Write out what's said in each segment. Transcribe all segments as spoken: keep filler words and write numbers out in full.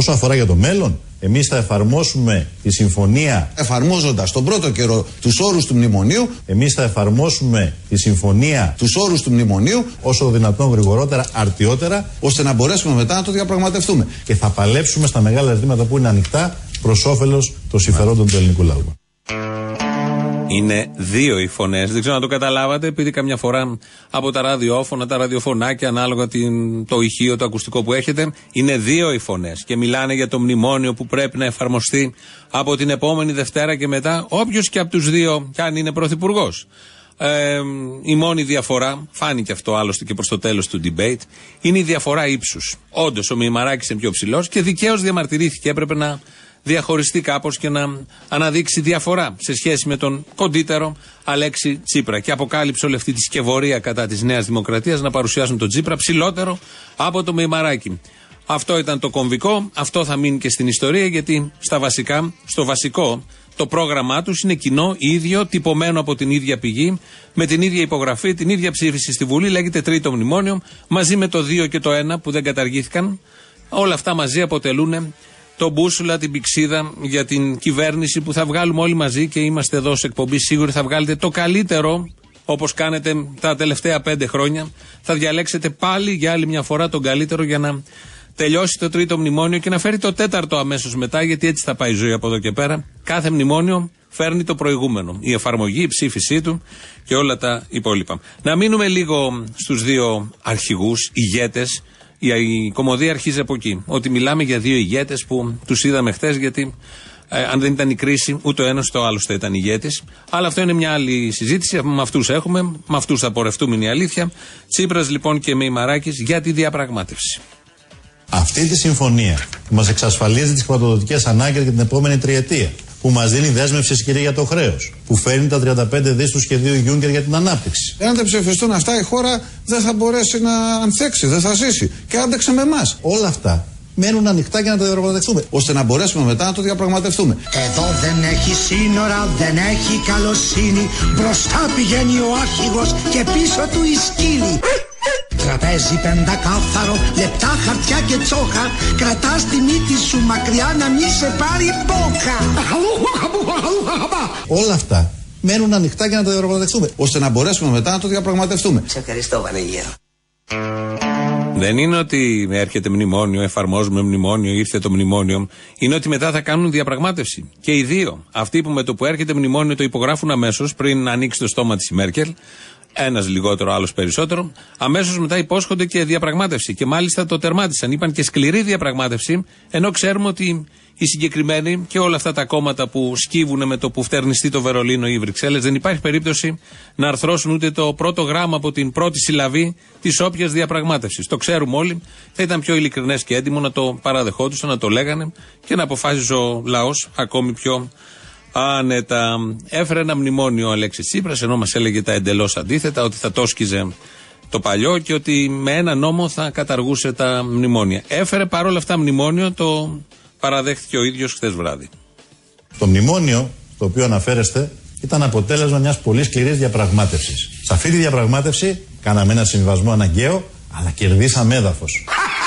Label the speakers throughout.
Speaker 1: Όσο αφορά για το μέλλον, εμείς θα εφαρμόσουμε τη συμφωνία.
Speaker 2: Εφαρμόζοντας τον πρώτο καιρό τους όρους του μνημονίου.
Speaker 1: Εμείς θα εφαρμόσουμε τη συμφωνία.
Speaker 2: Τους όρους του μνημονίου.
Speaker 1: Όσο δυνατόν γρηγορότερα, αρτιότερα.
Speaker 2: Ώστε να μπορέσουμε μετά να το διαπραγματευτούμε.
Speaker 1: Και θα παλέψουμε στα μεγάλα ζητήματα που είναι ανοιχτά προς όφελος των συμφερόντων του ελληνικού λαού.
Speaker 3: Είναι δύο οι φωνές. Δεν ξέρω αν το καταλάβατε, επειδή καμιά φορά από τα ραδιόφωνα, τα ραδιοφωνάκια, ανάλογα την, το ηχείο, το ακουστικό που έχετε, είναι δύο οι φωνές. Και μιλάνε για το μνημόνιο που πρέπει να εφαρμοστεί από την επόμενη Δευτέρα και μετά, όποιος και από τους δύο, κι αν είναι πρωθυπουργός. Ε, η μόνη διαφορά, φάνηκε αυτό άλλωστε και προς το τέλος του debate, είναι η διαφορά ύψους. Όντως ο Μημαράκης είναι πιο ψηλός και δικαίως διαμαρτυρήθηκε. Έπρεπε να διαχωριστεί κάπως και να αναδείξει διαφορά σε σχέση με τον κοντύτερο Αλέξη Τσίπρα. Και αποκάλυψε όλη αυτή τη σκευωρία κατά της Νέας Δημοκρατίας να παρουσιάσουν τον Τσίπρα ψηλότερο από το Μημαράκη. Αυτό ήταν το κομβικό, αυτό θα μείνει και στην ιστορία, γιατί στα βασικά, στο βασικό το πρόγραμμά τους είναι κοινό, ίδιο, τυπωμένο από την ίδια πηγή, με την ίδια υπογραφή, την ίδια ψήφιση στη Βουλή, λέγεται Τρίτο Μνημόνιο, μαζί με το δύο και το ένα που δεν καταργήθηκαν. Όλα αυτά μαζί αποτελούν το μπούσουλα, την πηξίδα για την κυβέρνηση που θα βγάλουμε όλοι μαζί, και είμαστε εδώ σε εκπομπή σίγουροι θα βγάλετε το καλύτερο, όπως κάνετε τα τελευταία πέντε χρόνια. Θα διαλέξετε πάλι για άλλη μια φορά τον καλύτερο για να τελειώσει το τρίτο μνημόνιο και να φέρει το τέταρτο αμέσως μετά, γιατί έτσι θα πάει η ζωή από εδώ και πέρα. Κάθε μνημόνιο φέρνει το προηγούμενο. Η εφαρμογή, η ψήφισή του και όλα τα υπόλοιπα. Να μείνουμε λίγο στους δύο αρχηγούς, ηγέτες. Η κωμωδία αρχίζει από εκεί. Ότι μιλάμε για δύο ηγέτες που τους είδαμε χτες, γιατί ε, αν δεν ήταν η κρίση, ούτε ο ένας ούτε ο άλλος θα ήταν ηγέτης. Αλλά αυτό είναι μια άλλη συζήτηση. Με αυτούς έχουμε, με αυτούς θα πορευτούμε, είναι η αλήθεια. Τσίπρας λοιπόν και Μημαράκης για τη διαπραγμάτευση.
Speaker 1: Αυτή τη συμφωνία που μας εξασφαλίζει τις χρηματοδοτικές ανάγκες για την επόμενη τριετία, που μας δίνει δέσμευση ισχυρή για το χρέος, που φέρνει τα τριάντα πέντε δισεκατομμύρια του σχεδίου Juncker για την ανάπτυξη.
Speaker 2: Εάν δεν ψηφιστούν αυτά, η χώρα δεν θα μπορέσει να ανθέξει, δεν θα ζήσει. Και άντεξε με εμάς.
Speaker 1: Όλα αυτά μένουν ανοιχτά για να τα διαπραγματευτούμε.
Speaker 2: Ώστε να μπορέσουμε μετά να το διαπραγματευτούμε.
Speaker 4: Εδώ δεν έχει σύνορα, δεν έχει καλοσύνη. Μπροστά πηγαίνει ο άρχηγος και πίσω του η σκύλη. Τραπέζι πεντακάθαρο, λεπτά χαρτιά και τσόχα. Κρατάς τη μύτη σου μακριά να μη σε πάρει μπόκα.
Speaker 1: Όλα αυτά μένουν ανοιχτά για να τα διαπραγματευτούμε.
Speaker 2: Ώστε να μπορέσουμε μετά να το διαπραγματευτούμε.
Speaker 4: Σε ευχαριστώ, Βανίγερο.
Speaker 3: Δεν είναι ότι έρχεται μνημόνιο, εφαρμόζουμε μνημόνιο, ήρθε το μνημόνιο. Είναι ότι μετά θα κάνουν διαπραγμάτευση. Και οι δύο. Αυτοί που με το που έρχεται μνημόνιο το υπογράφουν αμέσως πριν ανοίξει το στόμα της Μέρκελ. Ένας λιγότερο, άλλος περισσότερο. Αμέσως μετά υπόσχονται και διαπραγμάτευση. Και μάλιστα το τερμάτισαν. Είπαν και σκληρή διαπραγμάτευση, ενώ ξέρουμε ότι οι συγκεκριμένοι και όλα αυτά τα κόμματα που σκύβουν με το που φτερνιστεί το Βερολίνο ή οι Βρυξέλλες, δεν υπάρχει περίπτωση να αρθρώσουν ούτε το πρώτο γράμμα από την πρώτη συλλαβή της όποιας διαπραγμάτευσης. Το ξέρουμε όλοι. Θα ήταν πιο ειλικρινές και έντιμο να το παραδεχόντουσαν, να το λέγανε και να αποφάσιζε ο λαός ακόμη πιο άνετα. Έφερε ένα μνημόνιο ο Αλέξης Τσίπρας, ενώ μας έλεγε τα εντελώς αντίθετα, ότι θα το σκιζε το παλιό και ότι με ένα νόμο θα καταργούσε τα μνημόνια. Έφερε παρόλα αυτά μνημόνιο, το παραδέχτηκε ο ίδιος χθες βράδυ.
Speaker 1: Το μνημόνιο, στο οποίο αναφέρεστε, ήταν αποτέλεσμα μιας πολύ σκληρής διαπραγμάτευσης. Σε αυτή τη διαπραγμάτευση κάναμε ένα συμβιβασμό αναγκαίο, αλλά κερδίσαμε έδαφος.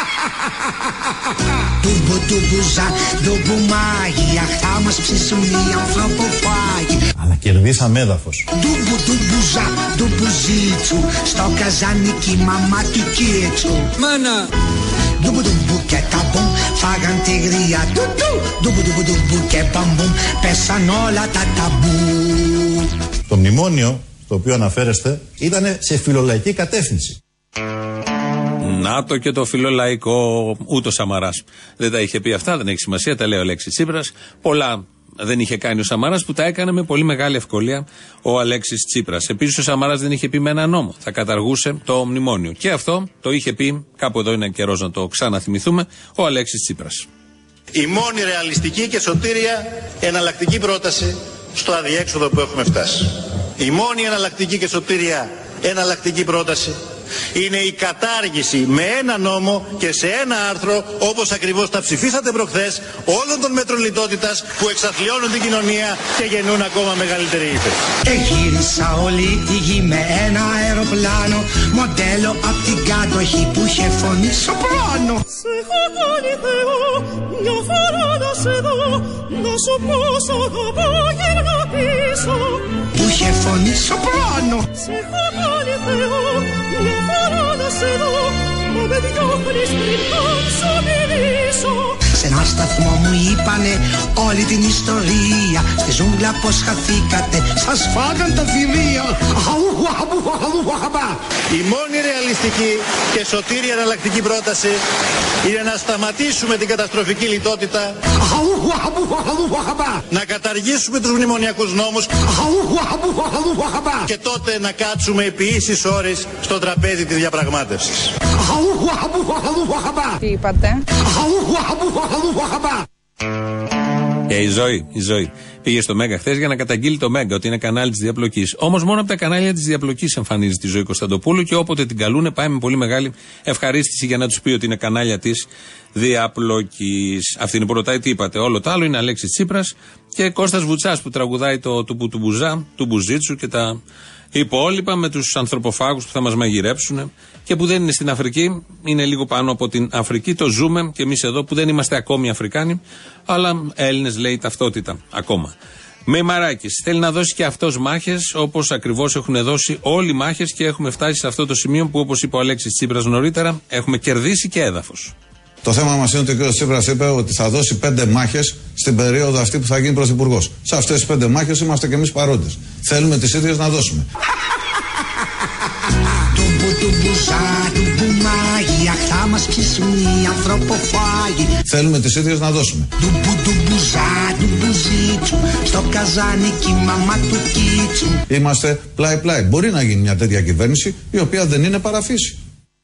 Speaker 1: Αλλά κερδίσαμε έδαφος.
Speaker 4: Στο καζάνικι μαμά του κίετσου. Μάνα! Ντουμπου ντουμπου και ταμπούμ, φάγαν τη γρία του του. Ντουμπου ντουμπου ντουμπου και μπαμπούμ, πέσαν όλα τα ταμπού.
Speaker 1: Το μνημόνιο, στο οποίο αναφέρεστε, ήταν σε φιλολαϊκή κατεύθυνση.
Speaker 3: Να το και το φιλολαϊκό, ούτε ο Σαμαράς δεν τα είχε πει αυτά, δεν έχει σημασία, τα λέει ο Αλέξης Τσίπρας. Πολλά δεν είχε κάνει ο Σαμαράς, που τα έκανε με πολύ μεγάλη ευκολία ο Αλέξης Τσίπρας. Επίσης ο Σαμαράς δεν είχε πει με ένα νόμο, θα καταργούσε το μνημόνιο. Και αυτό το είχε πει, κάπου εδώ είναι καιρός να το ξαναθυμηθούμε, ο Αλέξης Τσίπρας.
Speaker 5: Η μόνη ρεαλιστική και σωτήρια εναλλακτική πρόταση στο αδιέξοδο που έχουμε φτάσει. Η μόνη εναλλακτική και σωτήρια εναλλακτική πρόταση είναι η κατάργηση με ένα νόμο και σε ένα άρθρο, όπως ακριβώς τα ψηφίσατε προχθές, όλων των μέτρων λιτότητας που εξαθλιώνουν την κοινωνία και γεννούν ακόμα μεγαλύτερη ύφεση.
Speaker 4: Εγύρισα όλη τη γη με ένα αεροπλάνο, μοντέλο απ' την κατοχή που είχε φωνή σοπράνο. Σε έχω κάνει Θεό,
Speaker 6: mia farada se do, da supposo da voglio da piso.
Speaker 4: Που είχε φωνή σοπράνο.
Speaker 6: Se fatali Theo, mia farada se do, ma vedi occhi strincanza mi viso.
Speaker 4: Σε ένα σταθμό μου είπανε όλη την ιστορία. Στη ζούγκλα πως χαθήκατε, σας φάγαν τα θηρία.
Speaker 5: Η μόνη ρεαλιστική και σωτήρια εναλλακτική πρόταση είναι να σταματήσουμε την καταστροφική λιτότητα, να καταργήσουμε τους μνημονιακούς νόμους και τότε να κάτσουμε επί ίσης ώρες στο τραπέζι της διαπραγμάτευσης.
Speaker 7: Τι είπατε?
Speaker 3: Και η ζωή, η ζωή. Πήγε στο Μέγκα χθες για να καταγγείλει το Μέγκα ότι είναι κανάλι της διαπλοκής. Όμως μόνο από τα κανάλια της διαπλοκής εμφανίζεται η Ζωή Κωνσταντοπούλου και όποτε την καλούνε πάει με πολύ μεγάλη ευχαρίστηση για να τους πει ότι είναι κανάλια της διαπλοκής. Αυτή είναι που ρωτάει τι είπατε. Όλο το άλλο είναι Αλέξης Τσίπρας και Κώστας Βουτσάς που τραγουδάει το του του Μπουζά, του Μπουζίτσου και τα υπόλοιπα με τους ανθρωποφάγους που θα μας μαγειρέψουν και που δεν είναι στην Αφρική, είναι λίγο πάνω από την Αφρική. Το ζούμε και εμείς εδώ που δεν είμαστε ακόμη Αφρικάνοι, αλλά Έλληνες λέει ταυτότητα ακόμα. Μεϊμαράκης θέλει να δώσει και αυτός μάχες, όπως ακριβώς έχουν δώσει όλοι μάχες και έχουμε φτάσει σε αυτό το σημείο που, όπως είπε ο Αλέξης Τσίπρας νωρίτερα, έχουμε κερδίσει και έδαφος.
Speaker 2: Το θέμα μας είναι ότι ο κ. Τσίπρας είπε ότι θα δώσει πέντε μάχες στην περίοδο αυτή που θα γίνει πρωθυπουργός. Σε αυτές τις πέντε μάχες είμαστε και εμείς παρόντες. Θέλουμε τις ίδιες να δώσουμε. Θέλουμε τις ίδιες να δώσουμε. Είμαστε πλάι-πλάι. Μπορεί να γίνει μια τέτοια κυβέρνηση η οποία δεν είναι παραφύση.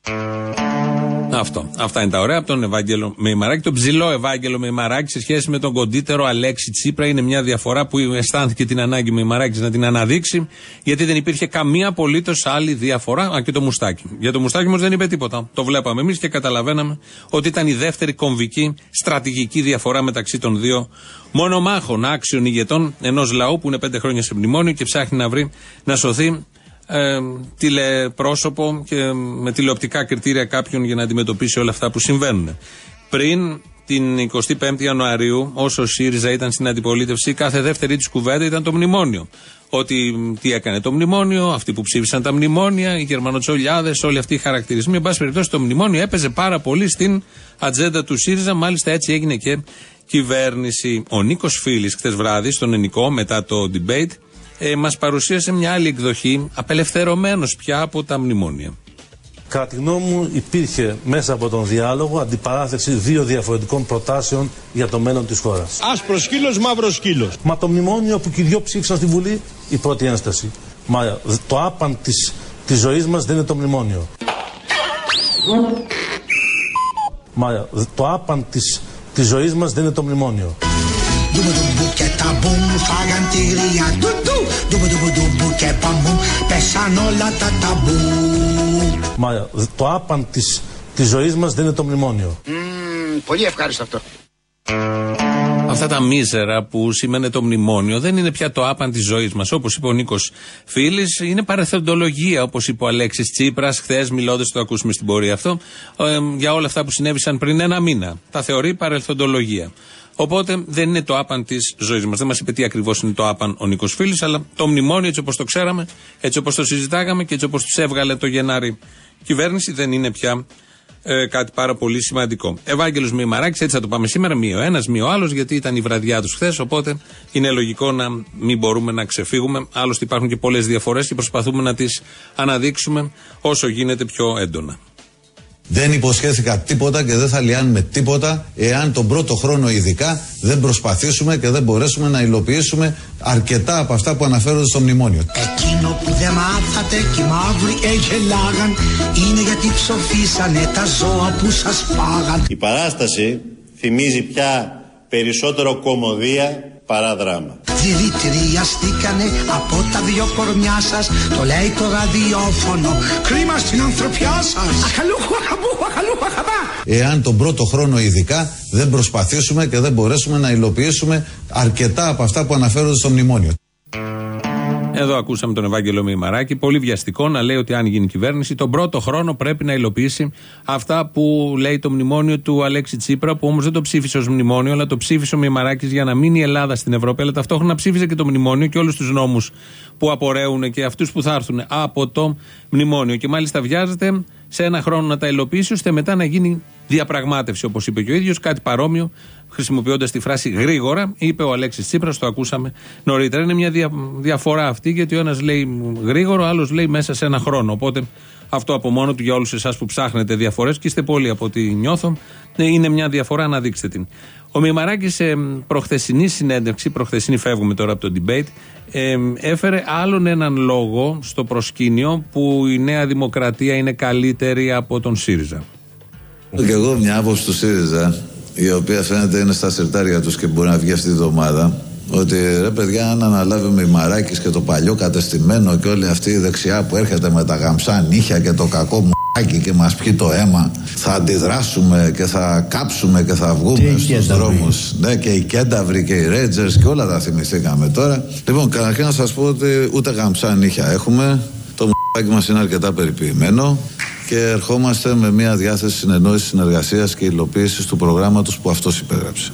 Speaker 3: Αυτό. Αυτά είναι τα ωραία από τον Ευάγγελο Μεϊμαράκη. Τον ψηλό Ευάγγελο Μεϊμαράκη σε σχέση με τον κοντύτερο Αλέξη Τσίπρα είναι μια διαφορά που αισθάνθηκε την ανάγκη Μεϊμαράκης να την αναδείξει, γιατί δεν υπήρχε καμία απολύτως άλλη διαφορά. Α, και το μουστάκι. Για το μουστάκι όμως δεν είπε τίποτα. Το βλέπαμε εμείς και καταλαβαίναμε ότι ήταν η δεύτερη κομβική στρατηγική διαφορά μεταξύ των δύο μονομάχων άξιων ηγετών ενός λαού που είναι πέντε χρόνια σε μνημόνιο και ψάχνει να βρει να σωθεί. Ε, τηλεπρόσωπο και με τηλεοπτικά κριτήρια κάποιον για να αντιμετωπίσει όλα αυτά που συμβαίνουν. Πριν την εικοστή πέμπτη Ιανουαρίου, όσο ο ΣΥΡΙΖΑ ήταν στην αντιπολίτευση, κάθε δεύτερη της κουβέντα ήταν το μνημόνιο. Ότι τι έκανε το μνημόνιο, αυτοί που ψήφισαν τα μνημόνια, οι γερμανοτσολιάδες, όλοι αυτοί οι χαρακτηρισμοί. Εν πάση περιπτώσει, το μνημόνιο έπαιζε πάρα πολύ στην ατζέντα του ΣΥΡΙΖΑ. Μάλιστα, έτσι έγινε και κυβέρνηση. Ο Νίκος Φίλης, χτες βράδυ, στον Ενικό, μετά το debate, Ε, μας παρουσίασε μια άλλη εκδοχή, απελευθερωμένος πια από τα μνημόνια.
Speaker 8: Κατά τη γνώμη μου υπήρχε μέσα από τον διάλογο αντιπαράθεση δύο διαφορετικών προτάσεων για το μέλλον της χώρας.
Speaker 9: Άσπρος σκύλος, μαύρος σκύλος.
Speaker 8: Μα το μνημόνιο που και οι δυο ψήφισαν στη Βουλή, η πρώτη ένσταση. Μα το άπαν της, της ζωής μας δεν είναι το μνημόνιο. Μα το άπαν της, της ζωής μας δεν είναι το μνημόνιο. Μα το άπαν της, της ζωής μας δεν είναι το μνημόνιο.
Speaker 4: Mm, πολύ ευχάριστο αυτό.
Speaker 3: Αυτά τα μίζερα που σημαίνει το μνημόνιο δεν είναι πια το άπαν της ζωής μας. Όπως είπε ο Νίκος Φίλης, είναι παρεθεντολογία, όπως είπε ο Αλέξης Τσίπρας χθες, μιλώντας, το ακούσουμε στην πορεία αυτό, ε, για όλα αυτά που συνέβησαν πριν ένα μήνα. Τα θεωρεί παρεθεντολογία. Οπότε δεν είναι το άπαν της ζωής μας. Δεν μας είπε τι ακριβώς είναι το άπαν ο Νίκος Φίλης, αλλά το μνημόνιο έτσι όπως το ξέραμε, έτσι όπως το συζητάγαμε και έτσι όπως τους έβγαλε το Γενάρη κυβέρνηση, δεν είναι πια ε, κάτι πάρα πολύ σημαντικό. Ευάγγελος Μεϊμαράκης, έτσι θα το πάμε σήμερα, μία ο ένας, μία ο άλλος, γιατί ήταν η βραδιά τους χθες. Οπότε είναι λογικό να μην μπορούμε να ξεφύγουμε. Άλλωστε υπάρχουν και πολλές διαφορές και προσπαθούμε να τις αναδείξουμε όσο γίνεται πιο έντονα.
Speaker 2: Δεν υποσχέθηκα τίποτα και δεν θα λιάνουμε τίποτα εάν τον πρώτο χρόνο ειδικά δεν προσπαθήσουμε και δεν μπορέσουμε να υλοποιήσουμε αρκετά από αυτά που αναφέρονται στο μνημόνιο.
Speaker 4: Εκείνο που δεν μάθατε και οι μαύροι εγελάγαν είναι γιατί ψοφήσανε τα ζώα που σας φάγαν.
Speaker 5: Η παράσταση θυμίζει πια περισσότερο κωμωδία παρά δράμα.
Speaker 4: Δηλητηριαστήκανε από τα δυο κορμιά σας, το λέει το ραδιόφωνο. Κρίμα στην ανθρωπιά σας. Αχαλούχου, αχαμπούχου, αχαλούχου, αχαμπά.
Speaker 2: Εάν τον πρώτο χρόνο ειδικά δεν προσπαθήσουμε και δεν μπορέσουμε να υλοποιήσουμε αρκετά από αυτά που αναφέρονται στο μνημόνιο.
Speaker 3: Εδώ ακούσαμε τον Ευάγγελο Μημαράκη, πολύ βιαστικό, να λέει ότι αν γίνει κυβέρνηση, τον πρώτο χρόνο πρέπει να υλοποιήσει αυτά που λέει το μνημόνιο του Αλέξη Τσίπρα, που όμως δεν το ψήφισε ως μνημόνιο, αλλά το ψήφισε ο Μημαράκης για να μείνει η Ελλάδα στην Ευρώπη, αλλά ταυτόχρονα ψήφισε και το μνημόνιο και όλους τους νόμους που απορρέουν και αυτούς που θα έρθουν από το μνημόνιο. Και μάλιστα βιάζεται σε ένα χρόνο να τα υλοποιήσει, ώστε μετά να γίνει διαπραγμάτευση, όπως είπε και ο ίδιος, κάτι παρόμοιο, χρησιμοποιώντας τη φράση γρήγορα, είπε ο Αλέξης Τσίπρας, το ακούσαμε νωρίτερα. Είναι μια δια, διαφορά αυτή, γιατί ο ένας λέει γρήγορο, ο άλλος λέει μέσα σε ένα χρόνο. Οπότε αυτό από μόνο του για όλους εσάς που ψάχνετε διαφορές, και είστε πολλοί από ό,τι νιώθω, είναι μια διαφορά, να δείξετε την. Ο Μημαράκης σε προχθεσινή συνέντευξη, προχθεσινή φεύγουμε τώρα από το debate, ε, έφερε άλλον έναν λόγο στο προσκήνιο που η Νέα Δημοκρατία είναι καλύτερη από τον ΣΥΡΙΖΑ.
Speaker 2: Και εγώ μια άποψη του ΣΥΡΙΖΑ, η οποία φαίνεται είναι στα συρτάρια τους και μπορεί να βγει αυτή τη βδομάδα, ότι ρε παιδιά, αν αναλάβει ο Μημαράκης και το παλιό κατεστημένο και όλη αυτή η δεξιά που έρχεται με τα γαμψά νύχια και το κακό μ***άκι και μας πιει το αίμα, θα αντιδράσουμε και θα κάψουμε και θα βγούμε στους δρόμους. Ναι, και οι Κένταβροι και οι Ρέτζερς και όλα τα θυμηθήκαμε τώρα. Λοιπόν, καταρχήν να σας πω ότι ούτε γαμψά νύχια έχουμε. Το μ***άκι μας είναι αρκετά περιποιημένο και ερχόμαστε με μια διάθεση συνεννόησης, συνεργασίας και υλοποίησης του προγράμματος που αυτός υπέγραψε.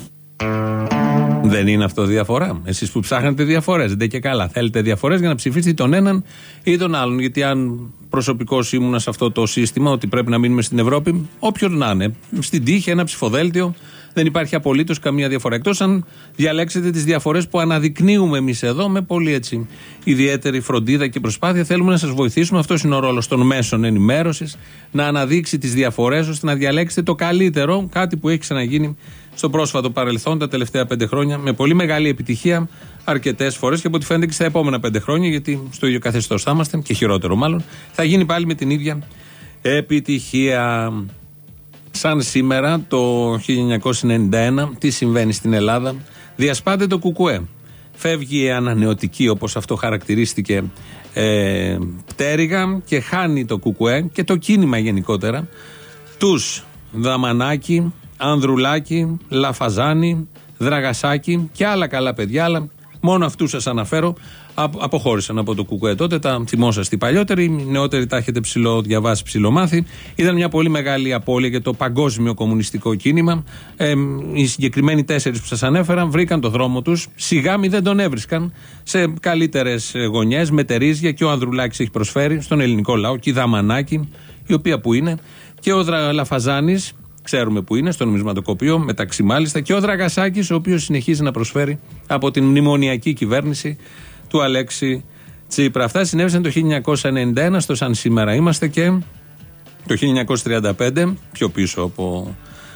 Speaker 3: Δεν είναι αυτό διαφορά? Εσείς που ψάχνετε διαφορές, δεν και καλά. Θέλετε διαφορές για να ψηφίσετε τον έναν ή τον άλλον. Γιατί αν προσωπικώς ήμουνα σε αυτό το σύστημα, ότι πρέπει να μείνουμε στην Ευρώπη, όποιον να είναι, στην τύχη, ένα ψηφοδέλτιο, δεν υπάρχει απολύτως καμία διαφορά. Εκτός αν διαλέξετε τις διαφορές που αναδεικνύουμε εμείς εδώ με πολύ έτσι ιδιαίτερη φροντίδα και προσπάθεια. Θέλουμε να σας βοηθήσουμε. Αυτός είναι ο ρόλος των μέσων ενημέρωσης, να αναδείξει τις διαφορές ώστε να διαλέξετε το καλύτερο, κάτι που έχει ξαναγίνει στο πρόσφατο παρελθόν τα τελευταία πέντε χρόνια με πολύ μεγάλη επιτυχία αρκετές φορές και από ό,τι φαίνεται και στα επόμενα πέντε χρόνια, γιατί στο ίδιο καθεστώς θα είμαστε και χειρότερο μάλλον, θα γίνει πάλι με την ίδια επιτυχία. Σαν σήμερα το χίλια εννιακόσια ενενήντα ένα, τι συμβαίνει στην Ελλάδα? Διασπάται το ΚΚΕ. Φεύγει η ανανεωτική, όπως αυτό χαρακτηρίστηκε, ε, πτέρυγα, και χάνει το ΚΚΕ και το κίνημα γενικότερα τους Δαμανάκη, Ανδρουλάκη, Λαφαζάνη, Δραγασάκη και άλλα καλά παιδιά, αλλά μόνο αυτούς σας αναφέρω, αποχώρησαν από το ΚΚΕ τότε. Τα θυμόσαστε οι παλιότεροι, οι νεότεροι τα έχετε ψηλό διαβάσει, ψηλομάθει. Ήταν μια πολύ μεγάλη απώλεια για το παγκόσμιο κομμουνιστικό κίνημα. Ε, οι συγκεκριμένοι τέσσερις που σας ανέφερα βρήκαν το δρόμο τους. Σιγά μη δεν τον έβρισκαν σε καλύτερες γωνιές, μετερίζια, και ο Ανδρουλάκης έχει προσφέρει στον ελληνικό λαό, και η Δαμανάκη, η οποία που είναι, και ο Δρα... Λαφαζάνης, ξέρουμε που είναι, στο νομισματοκοπείο, μεταξύ μάλιστα, και ο Δραγασάκης, ο οποίος συνεχίζει να προσφέρει από την μνημονιακή κυβέρνηση του Αλέξη Τσίπρα. Αυτά συνέβησαν το χίλια εννιακόσια ενενήντα ένα, στο σαν σήμερα είμαστε, και το χίλια εννιακόσια τριάντα πέντε, πιο πίσω από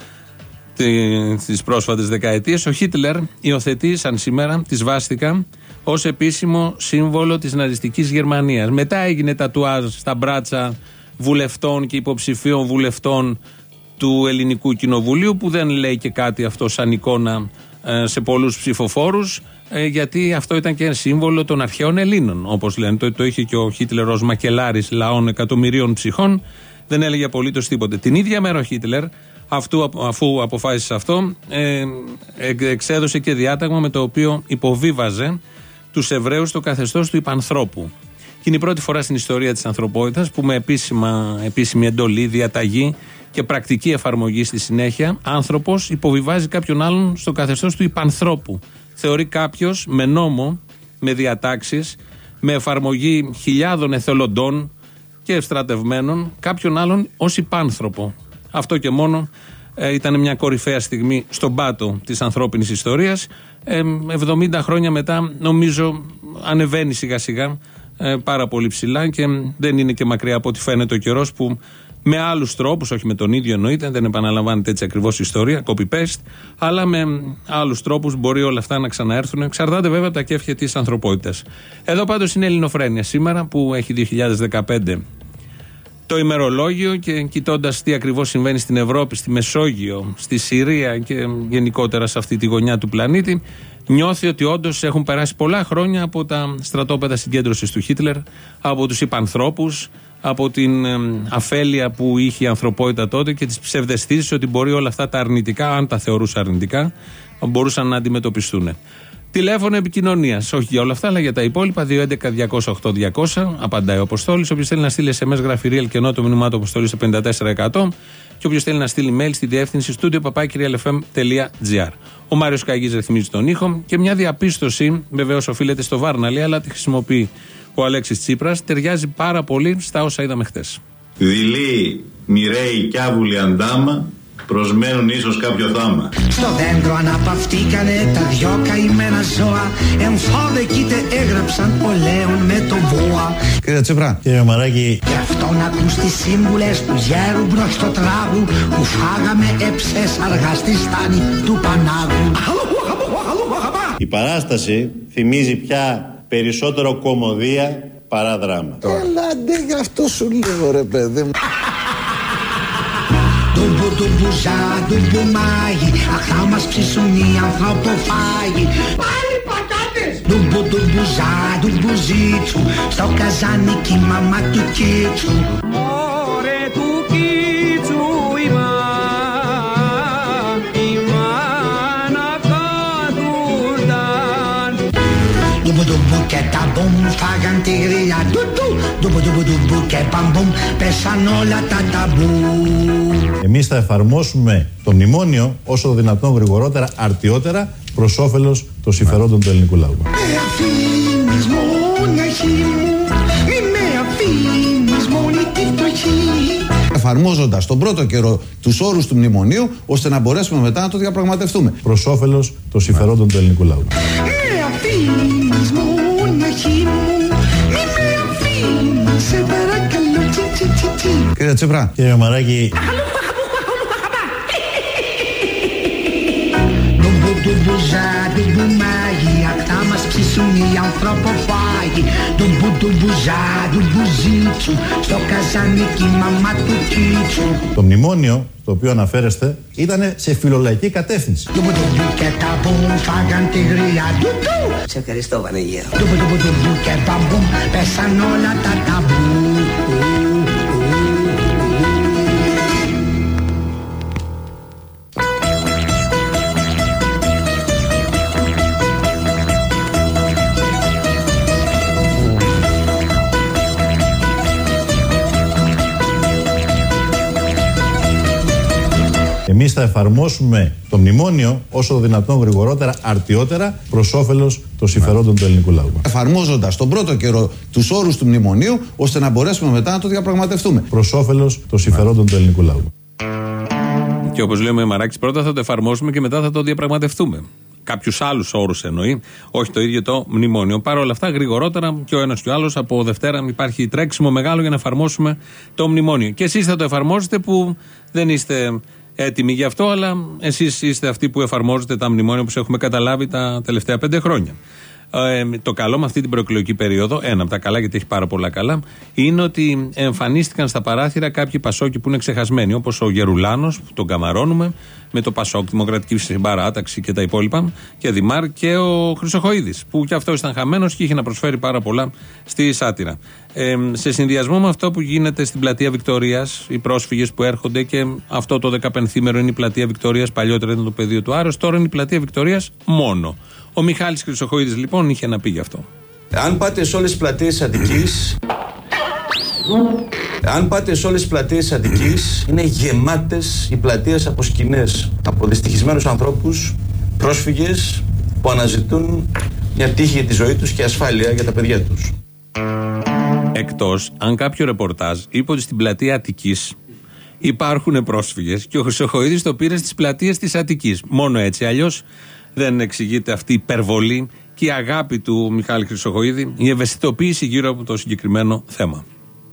Speaker 3: τις πρόσφατες δεκαετίες, ο Χίτλερ υιοθετεί σαν σήμερα τη σβάστηκα ως επίσημο σύμβολο της ναζιστικής Γερμανίας. Μετά έγινε τατουάζ στα μπράτσα βουλευτών και υποψηφίων βουλευτών του Ελληνικού Κοινοβουλίου, που δεν λέει και κάτι αυτό σαν εικόνα ε, σε πολλούς ψηφοφόρους, ε, γιατί αυτό ήταν και ένα σύμβολο των αρχαίων Ελλήνων, όπως λένε. Το, το είχε και ο Χίτλερ ως μακελάρης λαών εκατομμυρίων ψυχών, δεν έλεγε απολύτως τίποτε. Την ίδια μέρα ο Χίτλερ, αυτού, αφού αποφάσισε αυτό, ε, εξέδωσε και διάταγμα με το οποίο υποβίβαζε τους Εβραίους στο καθεστώς του υπανθρώπου. Και είναι η πρώτη φορά στην ιστορία της ανθρωπότητας που με επίσημα, επίσημη εντολή, διαταγή και πρακτική εφαρμογή στη συνέχεια, άνθρωπος υποβιβάζει κάποιον άλλον στο καθεστώς του υπανθρώπου. Θεωρεί κάποιος με νόμο, με διατάξεις, με εφαρμογή χιλιάδων εθελοντών και ευστρατευμένων, κάποιον άλλον ως υπάνθρωπο. Αυτό και μόνο ε, ήταν μια κορυφαία στιγμή στον πάτο της ανθρώπινης ιστορίας. Ε, εβδομήντα χρόνια μετά νομίζω ανεβαίνει σιγά σιγά ε, πάρα πολύ ψηλά, και δεν είναι και μακριά από ό,τι φαίνεται ο καιρός που με άλλους τρόπους, όχι με τον ίδιο εννοείται, δεν επαναλαμβάνεται έτσι ακριβώς η ιστορία, copy-paste, αλλά με άλλους τρόπους μπορεί όλα αυτά να ξαναέρθουν. Εξαρτάται βέβαια από τα κέφια της ανθρωπότητας. Εδώ πάντως είναι Ελληνοφρένεια σήμερα, που έχει δύο χιλιάδες δεκαπέντε το ημερολόγιο, και κοιτώντας τι ακριβώς συμβαίνει στην Ευρώπη, στη Μεσόγειο, στη Συρία και γενικότερα σε αυτή τη γωνιά του πλανήτη, νιώθει ότι όντως έχουν περάσει πολλά χρόνια από τα στρατόπεδα συγκέντρωσης του Χίτλερ, από τους υπανθρώπους, από την αφέλεια που είχε η ανθρωπότητα τότε και τις ψευδαισθήσεις ότι μπορεί όλα αυτά τα αρνητικά, αν τα θεωρούσε αρνητικά, μπορούσαν να αντιμετωπιστούν. Τηλέφωνο επικοινωνίας. Όχι για όλα αυτά, αλλά για τα υπόλοιπα. δύο έντεκα διακόσια οκτώ διακόσια. Απαντάει ο Αποστόλης. Όποιος θέλει να στείλει ες εμ ες γραφή real και ενώ το μήνυμά του Αποστόλης στο πενήντα τέσσερα εκατό. Και όποιος θέλει να στείλει mail στη διεύθυνση studio παπάκι real εφ εμ τελεία τζι άρ. Ο Μάριος Καγής ρυθμίζει τον ήχο και μια διαπίστωση, βεβαίως οφείλεται στο Βάρναλι, αλλά τη χρησιμοποιεί ο Αλέξης Τσίπρας. Ταιριάζει πάρα πολύ στα όσα είδαμε χτες.
Speaker 5: Δειλή, μοιραίοι κι άβουλοι αντάμα, προσμένουν ίσως κάποιο θάμα.
Speaker 4: Στο δέντρο αναπαυτήκανε τα δυο καημένα ζώα. Εμφόδεκείτε έγραψαν ο Λέων με τον βόα.
Speaker 2: Κύριε Τσίπρα.
Speaker 1: Κύριε Μαράκη.
Speaker 4: Γι' αυτό να ακούς τις σύμβουλες του γέρου μπροστοτράγου, που φάγαμε έψες αργά στη στάνη του Πανάγου.
Speaker 5: Η παράσταση θυμίζει πια περισσότερο κωμωδία παρά δράμα.
Speaker 2: Έλα ντε, γι' αυτό σου λέω ρε παιδί μου.
Speaker 4: Ντουμπου ντουμπουζά, ντουμπουμάγι, αχ θα μας ψήσουν οι ανθρωποφάγοι. Πάλι πατάτες! Ντουμπου ντουμπουζά, ντουμπουζίτσου, στο καζάνικι μαμά του κίτσου.
Speaker 6: Μωρέ του κίτσου η μάνα κατουρταν.
Speaker 4: Ντουμπου ντουμπου και τα μπουμ φάγαν τη γριά ντουντου. Ντουμπου ντουμπου ντουμπου και μπαμπούμ πέσαν όλα τα ταμπού.
Speaker 1: Εμείς θα εφαρμόσουμε το μνημόνιο όσο το δυνατόν γρηγορότερα, αρτιότερα, προς όφελος των συμφερόντων του ελληνικού λαού.
Speaker 4: Με αφήνεις μοναχή μου, μη με αφήνεις μόνη τη φτωχή.
Speaker 2: Εφαρμόζοντας τον πρώτο καιρό τους όρους του μνημονίου, ώστε να μπορέσουμε μετά να το διαπραγματευτούμε.
Speaker 1: Προς όφελος των συμφερόντων του ελληνικού λαού.
Speaker 4: Με αφήνεις μοναχή μου, μη με αφήνεις, σε παρακαλώ τσι τσι τσι τσι.
Speaker 2: Κύριε Τσίπρα.
Speaker 1: Κύριε Μαράκη.
Speaker 4: Ντουμπουζά, ντουμπουμάγι, αχ θα μας ψήσουν οι ανθρωποφάγοι. Ντουμπου ντουμπουζά, ντουμπουζίτσου, στο καζάνικι μαμά του κίτσου.
Speaker 1: Το μνημόνιο, στο οποίο αναφέρεστε, ήταν σε φιλολαϊκή κατεύθυνση.
Speaker 4: Ντουμπου ντουμπου και τα μπουμ φάγαν τη γριά ντουντου.
Speaker 7: Σε ευχαριστώ Βανίγερο.
Speaker 4: Ντουμπου ντουμπου ντουμπου και μπαμπούμ πέσαν όλα τα ταμπού.
Speaker 1: Εμείς θα εφαρμόσουμε το μνημόνιο όσο το δυνατόν γρηγορότερα, αρτιότερα, προς όφελος των συμφερόντων του ελληνικού λαού.
Speaker 2: Εφαρμόζοντας τον πρώτο καιρό τους όρους του μνημονίου, ώστε να μπορέσουμε μετά να το διαπραγματευτούμε.
Speaker 1: Προς όφελος των συμφερόντων του ελληνικού λαού.
Speaker 3: Και όπως λέμε, Μαράκης, πρώτα θα το εφαρμόσουμε και μετά θα το διαπραγματευτούμε. Κάποιους άλλους όρους εννοεί, όχι το ίδιο το μνημόνιο. Παρ' όλα αυτά, γρηγορότερα και ο ένας και ο άλλος από Δευτέρα υπάρχει τρέξιμο μεγάλο για να εφαρμόσουμε το μνημόνιο. Και εσείς θα το εφαρμόσετε που δεν είστε έτοιμοι γι' αυτό, αλλά εσείς είστε αυτοί που εφαρμόζετε τα μνημόνια όπως έχουμε καταλάβει τα τελευταία πέντε χρόνια. Ε, το καλό με αυτή την προεκλογική περίοδο, ένα από τα καλά, γιατί έχει πάρα πολλά καλά, είναι ότι εμφανίστηκαν στα παράθυρα κάποιοι Πασόκοι που είναι ξεχασμένοι, όπως ο Γερουλάνος, που τον καμαρώνουμε, με το Πασόκ, Δημοκρατική Συμπαράταξη και τα υπόλοιπα, και Δημάρ, και ο Χρυσοχοΐδης, που κι αυτό ήταν χαμένος και είχε να προσφέρει πάρα πολλά στη σάτυρα. Ε, σε συνδυασμό με αυτό που γίνεται στην πλατεία Βικτορίας, οι πρόσφυγες που έρχονται, και αυτό το δεκαπενθήμερο είναι η πλατεία Βικτορίας, παλιότερα ήταν το πεδίο του Άρος, τώρα είναι η πλατεία Βικτορίας μόνο. Ο Μιχάλης Χρυσοχοΐδης λοιπόν είχε να πει γι' αυτό.
Speaker 10: Αν πάτε σε όλες τις πλατείες Αττικής, αν πάτε σε όλες τις πλατείες Αττικής, είναι γεμάτες οι πλατείες από σκηνές, από δυστυχισμένους ανθρώπους, πρόσφυγες που αναζητούν μια τύχη για τη ζωή τους και ασφάλεια για τα παιδιά τους.
Speaker 3: Εκτός αν κάποιο ρεπορτάζ είπε ότι στην πλατεία Αττικής υπάρχουν πρόσφυγες και ο Χρυσοχοΐδης το πήρε στις πλατείες της Αττικής. Μόνο έτσι, αλλιώς δεν εξηγείται αυτή η υπερβολή και η αγάπη του Μιχάλη Χρυσοχοΐδη, η ευαισθητοποίηση γύρω από το συγκεκριμένο θέμα.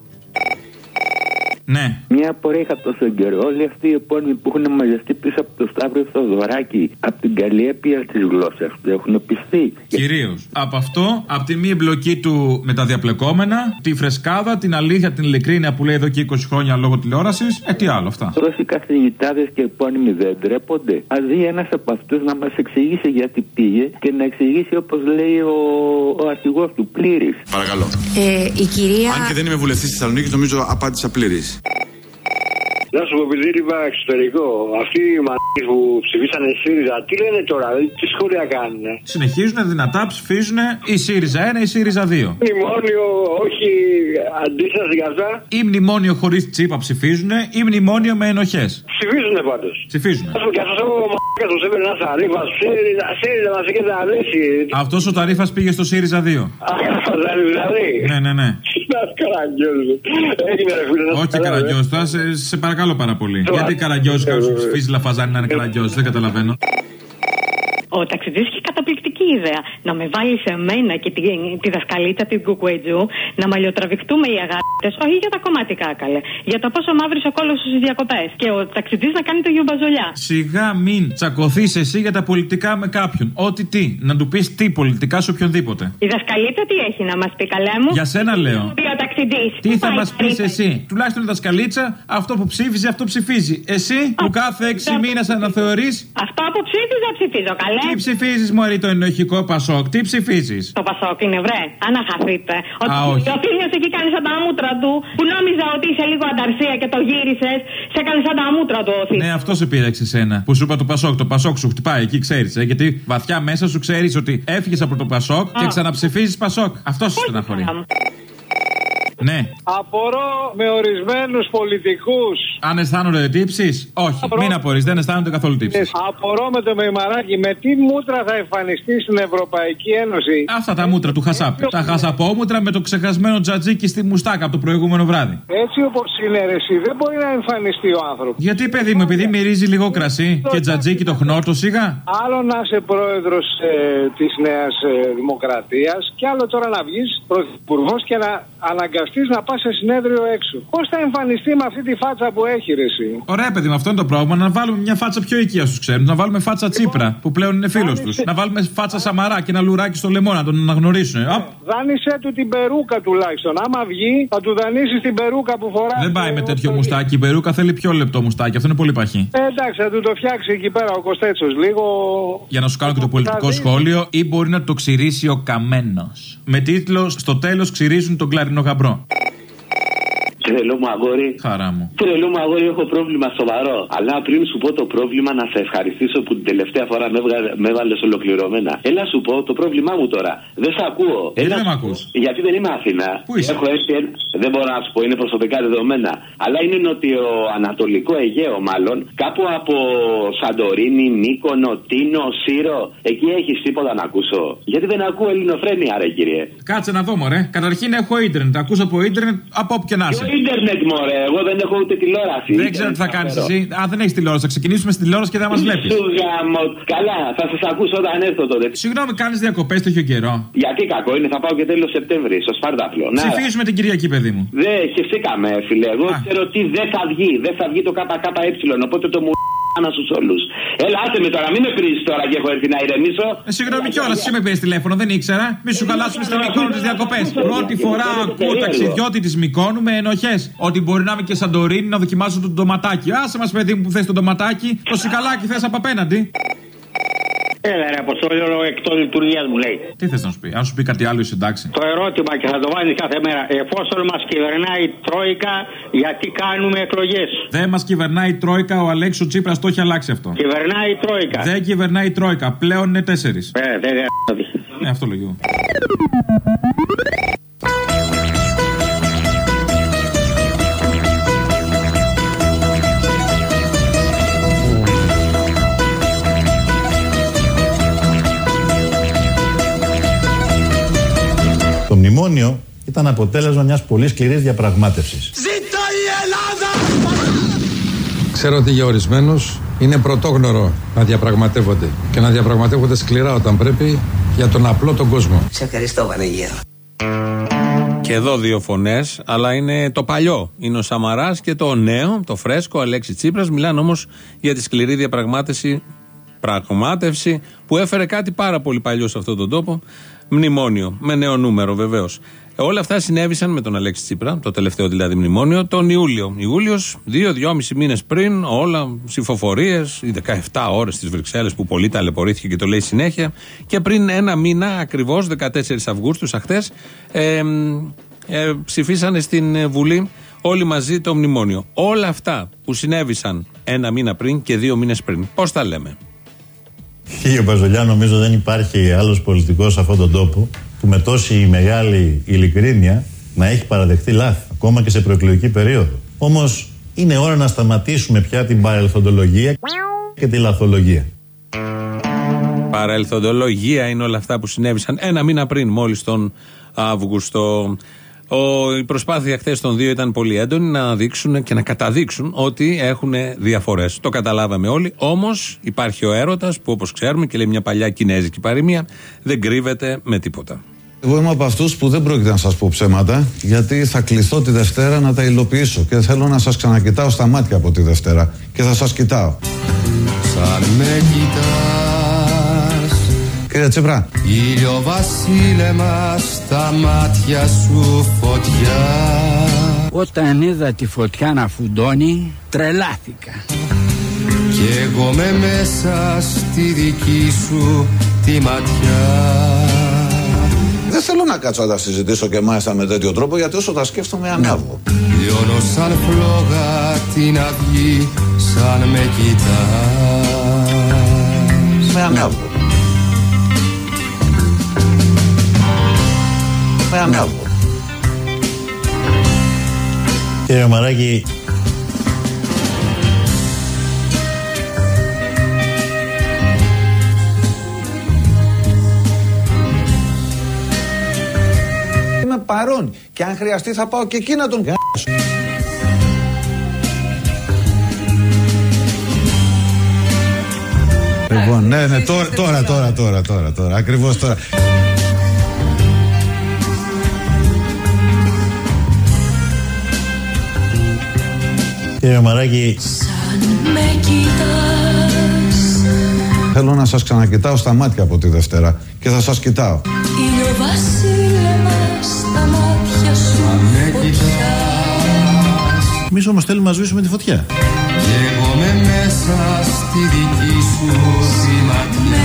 Speaker 11: Ναι. Μια απορία είχα τόσο καιρό. Όλοι αυτοί οι επώνυμοι που έχουν μαζευτεί πίσω από το Σταύρο Θοδωράκη, από την καλλιέργεια τη γλώσσα του, έχουν πιστεί.
Speaker 12: Κυρίως. Από αυτό, από τη μη εμπλοκή του με τα διαπλεκόμενα, τη φρεσκάδα, την αλήθεια, την ειλικρίνεια που λέει εδώ και είκοσι χρόνια λόγω τηλεόρασης. Ε, τι άλλο αυτά.
Speaker 11: Τόσοι καθηγητάδες και επώνυμοι δεν ντρέπονται. Αδεί ένας από αυτούς να μας εξηγήσει γιατί πήγε και να εξηγήσει όπως λέει ο, ο αρχηγός του, πλήρης.
Speaker 13: Παρακαλώ.
Speaker 14: Ε, η κυρία...
Speaker 13: Αν και δεν είμαι βουλευτής της Θεσσαλονίκης, νομίζω απάντησα πλήρης.
Speaker 7: Να σου πω, επειδή είπα εξωτερικό, αυτοί οι μαλακίες που ψηφίσανε η ΣΥΡΙΖΑ, τι λένε τώρα, τι σχόλια κάνουν.
Speaker 12: Συνεχίζουν δυνατά, ψηφίζουν η ΣΥΡΙΖΑ ένα, η ΣΥΡΙΖΑ δύο.
Speaker 7: Μνημόνιο, όχι αντίσταση για αυτά.
Speaker 12: Ή μνημόνιο χωρίς Τσίπα ψηφίζουν, ή μνημόνιο με ενοχές.
Speaker 7: Ψηφίζουν πάντως.
Speaker 12: Ψηφίζουν.
Speaker 7: Και αυτός ο μαλακάς τους έπαιρνε ένας Ταρίφας, ΣΥΡΙΖΑ, ΣΥΡΙΖΑ μας είχε αρέσει.
Speaker 12: Αυτός ο Ταρίφας πήγε στο ΣΥΡΙΖΑ δύο.
Speaker 7: Α, δηλαδή.
Speaker 12: Ναι, ναι, ναι.
Speaker 7: Όχι
Speaker 12: Καραγκιόζη, σε, σε παρακαλώ πάρα πολύ. Γιατί Καραγκιόζη κάποιος που ψηφίζει Λαφαζάνη να είναι Καραγκιόζη, δεν καταλαβαίνω.
Speaker 13: Ο ταξιτζής έχει καταπληκτική ιδέα. Να με βάλει σε μένα και τη, τη δασκαλίτσα την Κουκουέτζου να μαλλιοτραβηχτούμε οι αγάπητες, όχι για τα κομματικά καλέ. Για το πόσο μαύρης ο κόλλος στις διακοπές. Και ο ταξιτζής να κάνει το γιουμπαζολιά.
Speaker 12: Σιγά μην τσακωθείς εσύ για τα πολιτικά με κάποιον. Ό,τι τι. Να του πεις τι πολιτικά σε οποιονδήποτε.
Speaker 13: Η δασκαλίτσα τι έχει να μας πει, καλέ μου.
Speaker 12: Για σένα λέω.
Speaker 13: Ο ταξιτζής.
Speaker 12: Τι θα μας πεις εσύ. Τουλάχιστον η δασκαλίτσα αυτό που ψήφιζε, αυτό ψηφίζει. Εσύ που κάθε έξι μήνες αναθεωρείς.
Speaker 13: Αυτό που ψήφιζα, ψηφίζω, καλέ.
Speaker 12: Τι ψηφίζεις, μωρή, το ενοχικό Πασόκ, τι ψηφίζεις.
Speaker 13: Το Πασόκ είναι βρε, αναχαθείτε.
Speaker 12: Α, όχι.
Speaker 13: Ο Τίνιος εκεί κάνει σαν τα μούτρα του, που νόμιζα ότι είσαι λίγο ανταρσία και το γύρισες, σε έκανε σαν τα μούτρα του.
Speaker 12: Ναι, αυτό σε πείραξε εσένα. Που σου είπα το Πασόκ, το Πασόκ σου χτυπάει εκεί, ξέρεις. Ε, γιατί βαθιά μέσα σου ξέρεις ότι έφυγες από το Πασόκ και ξαναψηφίζεις Πασόκ. Αυτό σου στεναχωρεί. Ναι.
Speaker 14: Απορώ με ορισμένους πολιτικούς.
Speaker 12: Αν αισθάνονται τύψεις, όχι. Απορώ... Μην απορείς, δεν αισθάνονται καθόλου τύψεις.
Speaker 14: Απορώ με το Μεϊμαράκι, με τι μούτρα θα εμφανιστεί στην Ευρωπαϊκή Ένωση.
Speaker 12: Αυτά τα μούτρα του Χασάπ. Τα χασαπόμουτρα με το ξεχασμένο τζατζίκι στη μουστάκα από το προηγούμενο βράδυ.
Speaker 14: Έτσι όπως είναι εσύ, δεν μπορεί να εμφανιστεί ο άνθρωπος.
Speaker 12: Γιατί, παιδί μου, επειδή μυρίζει λίγο κρασί και τζατζίκι το χνόρτο, σιγά.
Speaker 14: Άλλο να είσαι πρόεδρος ε, της Νέας ε, Δημοκρατίας και άλλο τώρα να βγεις πρωθυπουργός και να αναγκαστείς να πας σε συνέδριο έξω. Πώς θα εμφανιστεί με αυτή τη φάτσα που έχει ρε εσύ.
Speaker 12: Ωραία, παιδί μου, αυτό είναι το πρόβλημα. Να βάλουμε μια φάτσα πιο οικία στους ξέρουν. Να βάλουμε φάτσα Τσίπρα που πλέον είναι φίλος τους. Να βάλουμε φάτσα Σαμαρά και ένα λουράκι στο λαιμό να τον αναγνωρίσουν.
Speaker 14: Δάνεισε του την περούκα τουλάχιστον. Άμα βγει, θα του δανείσεις την περούκα που φοράει.
Speaker 12: Δεν πάει με τέτοιο μουστάκι. Η περούκα θέλει πιο λεπτό μουστάκι. Αυτό είναι πολύ παχύ.
Speaker 14: Ε, εντάξει, θα του το φτιάξει εκεί πέρα ο Κωστέτσος λίγο.
Speaker 12: Για να σου κάνω και το πολιτικό σχόλιο, ή μπορεί να το ξηρίσει ο Καμένος. Με τίτλο Στο τέλος ξηρίζουν τον κλαρινό γαμπρό.
Speaker 15: Τρελό μου αγόρι.
Speaker 12: Χαρά μου.
Speaker 15: Τρελό μου αγόρι, έχω πρόβλημα σοβαρό. Αλλά πριν σου πω το πρόβλημα, να σε ευχαριστήσω που την τελευταία φορά με, έβγα... με έβαλες ολοκληρωμένα. Έλα σου πω το πρόβλημά μου τώρα. Δεν σε ακούω.
Speaker 12: Γιατί
Speaker 15: Έλα...
Speaker 12: δεν με ακούς.
Speaker 15: Γιατί δεν είμαι Αθήνα.
Speaker 12: Πού είσαι.
Speaker 15: Έχω έρθει. Δεν μπορώ να σου πω, είναι προσωπικά δεδομένα. Αλλά είναι νοτιοανατολικό Αιγαίο, μάλλον. Κάπου από Σαντορίνη, Μύκονο, Τίνο, Σύρο. Εκεί έχει τίποτα να ακούσω. Γιατί δεν ακούω ελληνοφρένεια, ρε κύριε.
Speaker 12: Κάτσε να δω, μωρέ. Καταρχήν έχω ίντερνετ. Ακούς από ίντερνετ από όπου και να είσαι.
Speaker 15: Ίντερνετ, μωρέ. Εγώ δεν έχω ούτε τηλεόραση.
Speaker 12: Δεν ξέρω τι θα κάνεις εσύ. Αν δεν έχεις τηλεόραση, θα ξεκινήσουμε στην τηλεόραση και δεν μας βλέπεις.
Speaker 15: Καλά, θα σας ακούσω όταν έρθω τότε.
Speaker 12: Συγγνώμη, κάνεις διακοπές τέτοιο καιρό.
Speaker 15: Γιατί κακό είναι, θα πάω και τέλος Σεπτέμβρη στο Σπάρταπλο.
Speaker 12: Ψηφίζουμε την Κυριακή, παιδί μου.
Speaker 15: Δεν χεστήκαμε, φίλε. Εγώ Α. ξέρω τι δεν θα βγει. Δεν θα βγει το ΚΚΕ. Οπότε το μου να στους όλους. Έλα, άσε με τώρα, μην με πρίζεις τώρα και έχω έρθει να ηρεμήσω.
Speaker 12: Ε, συγγνώμη κιόλας, εσύ με πήρες τηλέφωνο, δεν ήξερα. Μη σου χαλάσουμε στη Μυκόνο τις διακοπές. Πρώτη φορά ακούω ταξιδιώτη της Μυκόνου με ενοχές. Ότι μπορεί να είμαι και Σαντορίνη να δοκιμάσω το ντοματάκι. Άσε μας, παιδί μου, που θες το ντοματάκι. Το σικαλάκι θες από απέναντι.
Speaker 16: Έλα ρε Αποστόλη, όλο εκτός λειτουργίας μου λέει.
Speaker 12: Τι θες να σου πει, αν σου πει κάτι άλλο είσαι εντάξει.
Speaker 16: Το ερώτημα και θα το βάλεις κάθε μέρα. Εφόσον μας κυβερνάει η Τρόικα, γιατί κάνουμε εκλογές.
Speaker 12: Δεν μας κυβερνάει η Τρόικα, ο Αλέξης Τσίπρας το έχει αλλάξει αυτό.
Speaker 16: Κυβερνάει η Τρόικα.
Speaker 12: Δεν κυβερνάει η Τρόικα, πλέον είναι τέσσερις.
Speaker 16: Ε, δεν
Speaker 12: Ναι, αυτό λέγω.
Speaker 1: Το μνημόνιο ήταν αποτέλεσμα μιας πολύ σκληρής διαπραγμάτευσης.
Speaker 4: Ζήτω η Ελλάδα!
Speaker 17: Ξέρω ότι για ορισμένους είναι πρωτόγνωρο να διαπραγματεύονται και να διαπραγματεύονται σκληρά όταν πρέπει για τον απλό τον κόσμο.
Speaker 18: Σε ευχαριστώ, Βανεγέρο.
Speaker 3: Και εδώ δύο φωνές, αλλά είναι το παλιό. Είναι ο Σαμαράς και το νέο, το φρέσκο, ο Αλέξη Τσίπρας. Μιλάνε όμως για τη σκληρή διαπραγμάτευση, πραγμάτευση που έφερε κάτι πάρα πολύ παλιό σε αυτόν τον τόπο. Μνημόνιο, με νέο νούμερο βεβαίως. Ε, όλα αυτά συνέβησαν με τον Αλέξη Τσίπρα, το τελευταίο δηλαδή μνημόνιο, τον Ιούλιο. Ιούλιος, δύο, δυόμισι μήνες πριν, όλα ψηφοφορίες, οι δεκαεπτά ώρες στις Βρυξέλλες που πολύ ταλαιπωρήθηκε και το λέει συνέχεια. Και πριν ένα μήνα ακριβώς, δεκατέσσερις Αυγούστου, αχτές, ε, ε, ψηφίσανε στην Βουλή όλοι μαζί το μνημόνιο. Όλα αυτά που συνέβησαν ένα μήνα πριν και δύο μήνες πριν, πώς τα λέμε?
Speaker 1: Κύριε Παζολιά, νομίζω δεν υπάρχει άλλος πολιτικός σε αυτόν τον τόπο που με τόση μεγάλη ειλικρίνεια να έχει παραδεχτεί λάθη, ακόμα και σε προεκλογική περίοδο. Όμως είναι ώρα να σταματήσουμε πια την παρελθοντολογία και τη λαθολογία.
Speaker 3: Παρελθοντολογία είναι όλα αυτά που συνέβησαν ένα μήνα πριν, μόλις τον Αύγουστο. Ο, η προσπάθεια χθες των δύο ήταν πολύ έντονη να δείξουν και να καταδείξουν ότι έχουν διαφορές. Το καταλάβαμε όλοι, όμως υπάρχει ο έρωτας που, όπως ξέρουμε και λέει μια παλιά κινέζικη παροιμία, δεν κρύβεται με τίποτα.
Speaker 2: Εγώ είμαι από αυτούς που δεν πρόκειται να σας πω ψέματα, γιατί θα κληθώ τη Δευτέρα να τα υλοποιήσω και θέλω να σας ξανακοιτάω στα μάτια από τη Δευτέρα και θα σας κοιτάω.
Speaker 18: Σαν με κοιτάς,
Speaker 2: κύριε Τσίπρα,
Speaker 18: ήλιο βασίλεμα, στα μάτια σου φωτιά.
Speaker 19: Όταν είδα τη φωτιά να φουντώνει, τρελάθηκα.
Speaker 18: Κι εγώ με μέσα στη δική σου τη ματιά.
Speaker 2: Δεν θέλω να κάτσω να τα συζητήσω και μάλιστα με τέτοιο τρόπο, γιατί όσο τα σκέφτομαι ανάβω.
Speaker 18: Λιώνω σαν φλόγα την αυγή, σαν με κοιτάς.
Speaker 2: Με ανάβω. Με ανάβω.
Speaker 1: Κύριε Μαράκη,
Speaker 2: είμαι παρόν και αν χρειαστεί θα πάω και εκεί να τον γ***σω. Λοιπόν, ναι, ναι, τώρα, τώρα, τώρα, τώρα, τώρα, τώρα, ακριβώς τώρα.
Speaker 1: Κύριε Μαράκη,
Speaker 6: με κοιτάς,
Speaker 2: θέλω να σας ξανακοιτάω στα μάτια από τη Δευτέρα και θα σας κοιτάω.
Speaker 6: ήλιο βασίλεμα, στα μάτια σου φωτιά.
Speaker 1: εμείς όμως θέλουμε να σβήσουμε τη φωτιά.
Speaker 18: Κι εγώ με μέσα στη δική σου τη ματιά.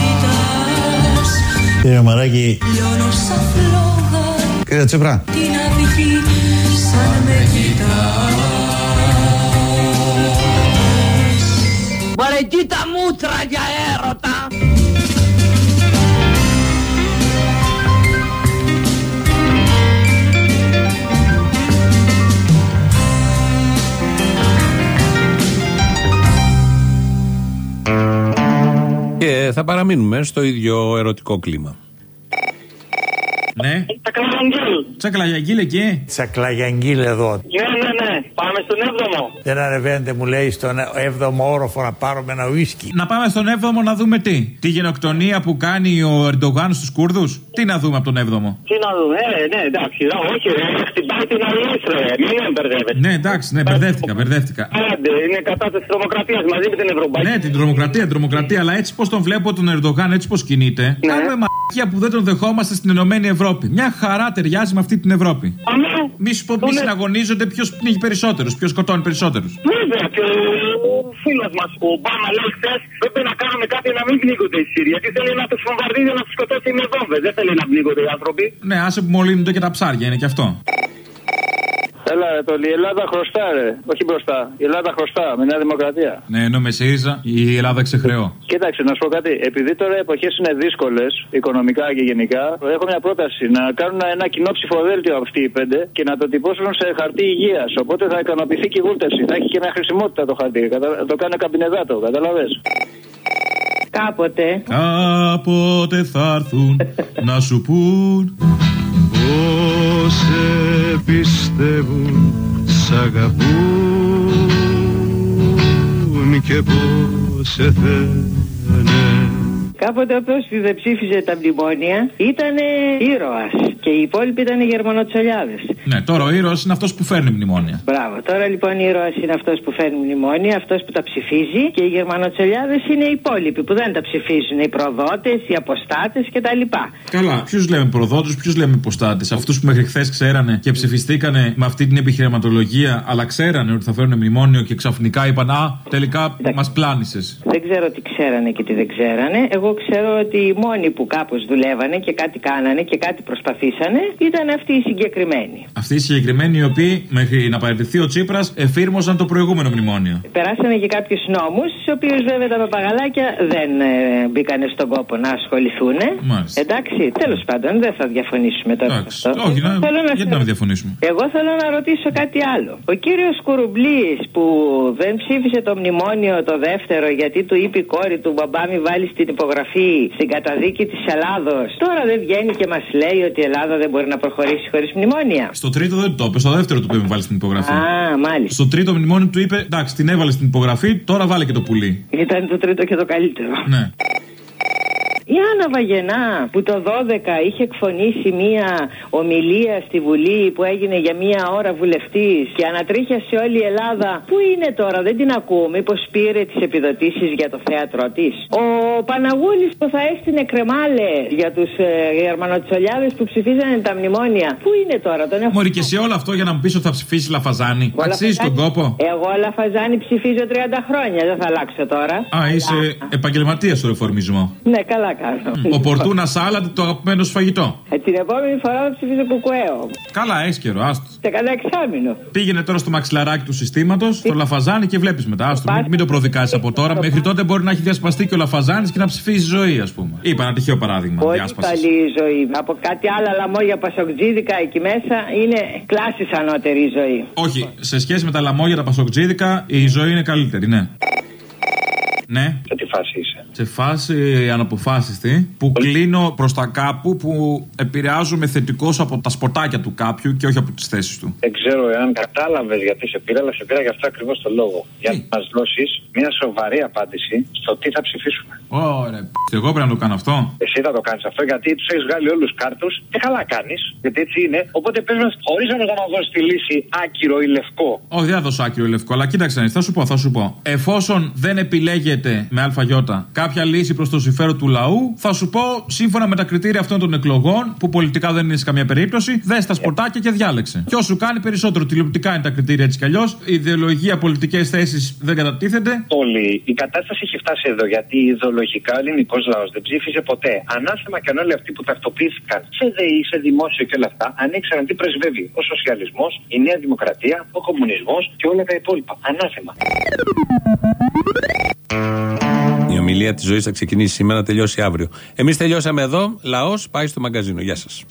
Speaker 1: Κύριε Μαράκη,
Speaker 6: Λιώνω σαν φλόγα
Speaker 2: κύριε Τσίπρα,
Speaker 6: την αυγή, σαν με κοιτάς.
Speaker 19: Μωρέ κοίτα μούτρα για έρωτα.
Speaker 3: Και θα παραμείνουμε στο ίδιο ερωτικό κλίμα.
Speaker 12: Ναι.
Speaker 20: Τσακλαγιαγγίλ.
Speaker 12: Τσακλαγιαγγίλ εκεί.
Speaker 20: Τσακλαγιαγγίλ εδώ. Ναι, ναι, ναι. Πάμε στον έβδομο. Δεν ανεβαίνετε, μου λέει, στον έβδομο όροφο να πάρουμε ένα ουίσκι.
Speaker 12: Να πάμε στον έβδομο να δούμε τι. Τη γενοκτονία που κάνει ο Ερντογάν στους Κούρδους. Τι να δούμε από τον έβδομο.
Speaker 20: Τι να δούμε, ε, ναι, εντάξει. Όχι, ρε, χτυπάει την αλήθεια, ρε. Μην μπερδεύετε.
Speaker 12: Ναι, εντάξει, ναι, μπερδεύτηκα, μπερδεύτηκα.
Speaker 20: Άντε, είναι κατά της τρομοκρατίας μαζί με την Ευρωπαϊκή.
Speaker 12: Ναι, την τρομοκρατία, την τρομοκρατία, αλλά έτσι πως τον βλέπω τον Ερντογάν, έτσι πως κινείται. Ναι. Κάνουμε μ***ια που δεν τον δεχόμαστε στην Ενωμένη Ευρώπη. Μια χαρά ταιριάζει με αυτή την Ευρώπη.
Speaker 20: Αμέ.
Speaker 12: Μη σου πω, μη συναγωνίζονται ποιος πνίγει περισσότερους, ποιος σκοτώνει περισσότερους.
Speaker 20: Βέβαια, και ο φίλος μας, ο Ομπάμα, λέει χθες, πρέπει να κάνουμε κάτι να μην πνίγονται οι Σύριοι. Γιατί θέλει να τους βομβαρδίζει, να τους σκοτώσει με βόμβες. Δεν θέλει να πνίγονται οι άνθρωποι.
Speaker 12: Ναι, άσε που μολύνονται και τα ψάρια, είναι και αυτό.
Speaker 21: Έλα, ρε, το, η Ελλάδα χρωστά, ρε. Όχι μπροστά. Η Ελλάδα χρωστά με Νέα Δημοκρατία.
Speaker 12: Ναι, ενώ με ΣΥΡΙΖΑ η Ελλάδα ξεχρεώ.
Speaker 21: Κοίταξε, να σου πω κάτι. Επειδή τώρα οι εποχές είναι δύσκολες, οικονομικά και γενικά, έχω μια πρόταση να κάνουν ένα κοινό ψηφοδέλτιο αυτοί οι πέντε και να το τυπώσουν σε χαρτί υγείας. Οπότε θα ικανοποιηθεί και η γούρτευση. Θα έχει και μια χρησιμότητα το χαρτί. Κατα... Το κάνει καμπινεδάτο, καταλαβες.
Speaker 22: Κάποτε.
Speaker 12: Κάποτε θα έρθουν να σου πούν
Speaker 23: πως σε πιστεύουν, σ' αγαπούν και πως σε θένε.
Speaker 22: Κάποτε όποιος δεν ψήφιζε τα μνημόνια ήταν ήρωας και οι υπόλοιποι ήταν οι γερμανοτσολιάδες.
Speaker 12: Ναι, τώρα ο ήρωας είναι αυτός που φέρνει μνημόνια.
Speaker 22: Μπράβο, τώρα λοιπόν ο ήρωας είναι αυτός που φέρνει μνημόνια, αυτός που τα ψηφίζει και οι γερμανοτσολιάδες είναι οι υπόλοιποι που δεν τα ψηφίζουν, οι προδότες, οι αποστάτες κτλ.
Speaker 12: Καλά, ποιους λέμε προδότες, ποιους λέμε αποστάτες, αυτούς που μέχρι χθες ξέρανε και ψηφιστήκανε με αυτή την επιχειρηματολογία, αλλά ξέρανε ότι θα φέρουν μνημόνιο και ξαφνικά είπαν α, τελικά μας πλάνησες.
Speaker 22: Δεν ξέρω τι ξέρανε και τι δεν ξέρανε. Εγώ ξέρω ότι οι μόνοι που κάπως δουλεύανε και κάτι κάνανε και κάτι προσπαθήσανε ήταν αυτοί οι συγκεκριμένοι.
Speaker 12: Αυτοί οι συγκεκριμένοι οι οποίοι μέχρι να παραιτηθεί ο Τσίπρας εφήρμοσαν το προηγούμενο μνημόνιο.
Speaker 22: Περάσανε και κάποιους νόμους, στους οποίους βέβαια τα παπαγαλάκια δεν ε, μπήκανε στον κόπο να ασχοληθούν. Εντάξει, τέλος πάντων, δεν θα διαφωνήσουμε τώρα.
Speaker 12: Εντάξει, όχι, να, να γιατί να μην διαφωνήσουμε.
Speaker 22: Εγώ θέλω να ρωτήσω κάτι άλλο. Ο κύριος Κουρουμπλής που δεν ψήφισε το μνημόνιο το δεύτερο γιατί του είπε η κόρη του μπαμπά μη βάλει στην υπογραφή στην καταδίκη της Ελλάδος, τώρα δεν βγαίνει και μας λέει ότι η Ελλάδα δεν μπορεί να προχωρήσει χωρίς μνημόνια.
Speaker 12: Στο τρίτο δεν το είπε, στο δεύτερο του είπε μη βάλει στην υπογραφή.
Speaker 22: Α, μάλιστα.
Speaker 12: Στο τρίτο μνημόνιο του είπε εντάξει, την έβαλε στην υπογραφή, τώρα βάλε και το πουλί.
Speaker 22: Ήταν το τρίτο και το καλύτερο.
Speaker 12: Ναι.
Speaker 22: Η Άννα Βαγενά που το δώδεκα είχε εκφωνήσει μία ομιλία στη Βουλή που έγινε για μία ώρα βουλευτής και ανατρίχιασε όλη η Ελλάδα. Πού είναι τώρα, δεν την ακούμε, μήπως πήρε τις επιδοτήσεις για το θέατρό της. Ο Παναγούλης που θα έστεινε κρεμάλες για τους ε, γερμανοτσολιάδες που ψηφίζανε τα μνημόνια. Πού είναι τώρα, τον έχω.
Speaker 12: Μωρή και σε όλο αυτό για να μου πεις ότι θα ψηφίσει Λαφαζάνη. Αξίζει τον κόπο.
Speaker 22: Εγώ Λαφαζάνη ψηφίζω τριάντα χρόνια, δεν θα αλλάξω τώρα.
Speaker 12: Α, είσαι επαγγελματίας στο ρεφορμισμό.
Speaker 22: Ναι, καλά.
Speaker 12: Ο Πορτούνα σάλαντ, το αγαπημένο σου φαγητό.
Speaker 22: Ε, την επόμενη φορά θα ψηφίσω κουκουέο.
Speaker 12: Καλά, έχει καιρό, άστο.
Speaker 22: Σε κανένα εξάμηνο.
Speaker 12: Πήγαινε τώρα στο μαξιλαράκι του συστήματος, στο Λαφαζάνι και βλέπεις μετά. Άστο, μην, μην το προδικάσεις από τώρα. Μέχρι τότε μπορεί να έχει διασπαστεί και ο Λαφαζάνης και να ψηφίσει ζωή, ας πούμε. Είπα ένα τυχαίο παράδειγμα.
Speaker 22: Πολύ καλή ζωή. Από κάτι άλλα λαμόγια πασοκτζίδικα εκεί μέσα είναι κλάσης ανώτερη η ζωή.
Speaker 12: Όχι, σε σχέση με τα λαμόγια τα πασοκτζίδικα η ζωή είναι καλύτερη, ναι. Ναι.
Speaker 5: Σε τι φάση είσαι?
Speaker 12: Σε φάση αναποφάσιστη που Πολύ... κλείνω προς τα κάπου που επηρεάζομαι θετικώς από τα σποτάκια του κάποιου και όχι από τις θέσεις του.
Speaker 5: Δεν ξέρω εάν κατάλαβες γιατί σε πήρα, αλλά σε πήρα για αυτό ακριβώς το λόγο. Για να μας δώσεις μια σοβαρή απάντηση στο τι θα ψηφίσουμε.
Speaker 12: Ωραία. Εγώ πρέπει να το κάνω αυτό.
Speaker 5: Εσύ θα το κάνεις αυτό γιατί τους έχεις βγάλει όλους τους κάρτους και καλά κάνεις. Γιατί έτσι είναι. Οπότε πες μας χωρίς να μας δώσεις τη λύση άκυρο ή λευκό.
Speaker 12: Όχι, δεν θα δώσω άκυρο ή λευκό, αλλά κοίταξε, θα σου πω, θα σου πω. Εφόσον δεν επιλέγεται με αλφαγιώτα κάποια λύση προς το συμφέρον του λαού, θα σου πω σύμφωνα με τα κριτήρια αυτών των εκλογών, που πολιτικά δεν είναι σε καμία περίπτωση, δες τα σπορτάκια και διάλεξε. Ποιος σου κάνει περισσότερο, τηλεοπτικά είναι τα κριτήρια έτσι κι αλλιώς. Η ιδεολογία, πολιτικές θέσεις δεν κατατίθενται.
Speaker 5: Όλοι. Η κατάσταση έχει φτάσει εδώ γιατί ιδεολογικά ο ελληνικός λαός δεν ψήφισε ποτέ. Ανάθεμα και αν όλοι αυτοί που ταυτοποιήθηκαν σε ΔΕΗ, σε δημόσιο και όλα αυτά, αν ήξεραν τι πρεσβεύει ο σοσιαλισμός, η Νέα Δημοκρατία, ο κομμουνισμός και όλα τα υπόλοιπα. Ανάθεμα.
Speaker 3: Η ομιλία της ζωής θα ξεκινήσει σήμερα, να τελειώσει αύριο. Εμείς τελειώσαμε εδώ. Λαός πάει στο μαγκαζίνο. Γεια σας.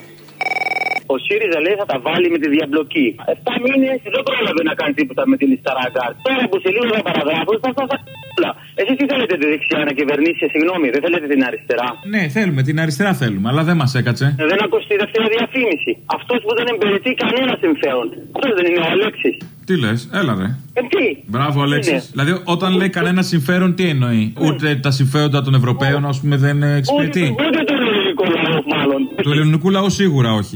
Speaker 20: Ο ΣΥΡΙΖΑ λέει θα τα βάλει με τη διαμπλοκή. Εφτά μήνες δεν πρόλαβε να κάνει τίποτα με τη λίστα Ραγκάρ. Τώρα που σε λίγο θα παραγράφουν θα φτάσει όλα. Εσείς τι θέλετε τη δεξιά να κυβερνήσει, συγγνώμη, δεν θέλετε την αριστερά?
Speaker 12: Ναι, θέλουμε, την αριστερά θέλουμε, αλλά δεν μας έκατσε.
Speaker 20: Ε, δεν ακούσει τη δεύτερη διαφήμιση. Αυτός που δεν εμπεριθεί κανένα συμφέρον. Αυτός δεν είναι ο Αλέξης?
Speaker 12: Τι λες, έλα ρε.
Speaker 20: Ε, τι.
Speaker 12: Μπράβο, Αλέξης. Δηλαδή, όταν λέει κανένα συμφέρον, τι εννοεί? Mm. Ούτε τα συμφέροντα των Ευρωπαίων, ας πούμε, δεν εξυπηρετεί.
Speaker 20: Ούτε, ούτε του ελληνικού λαού, μάλλον.
Speaker 12: Του ελληνικού λαού σίγουρα όχι.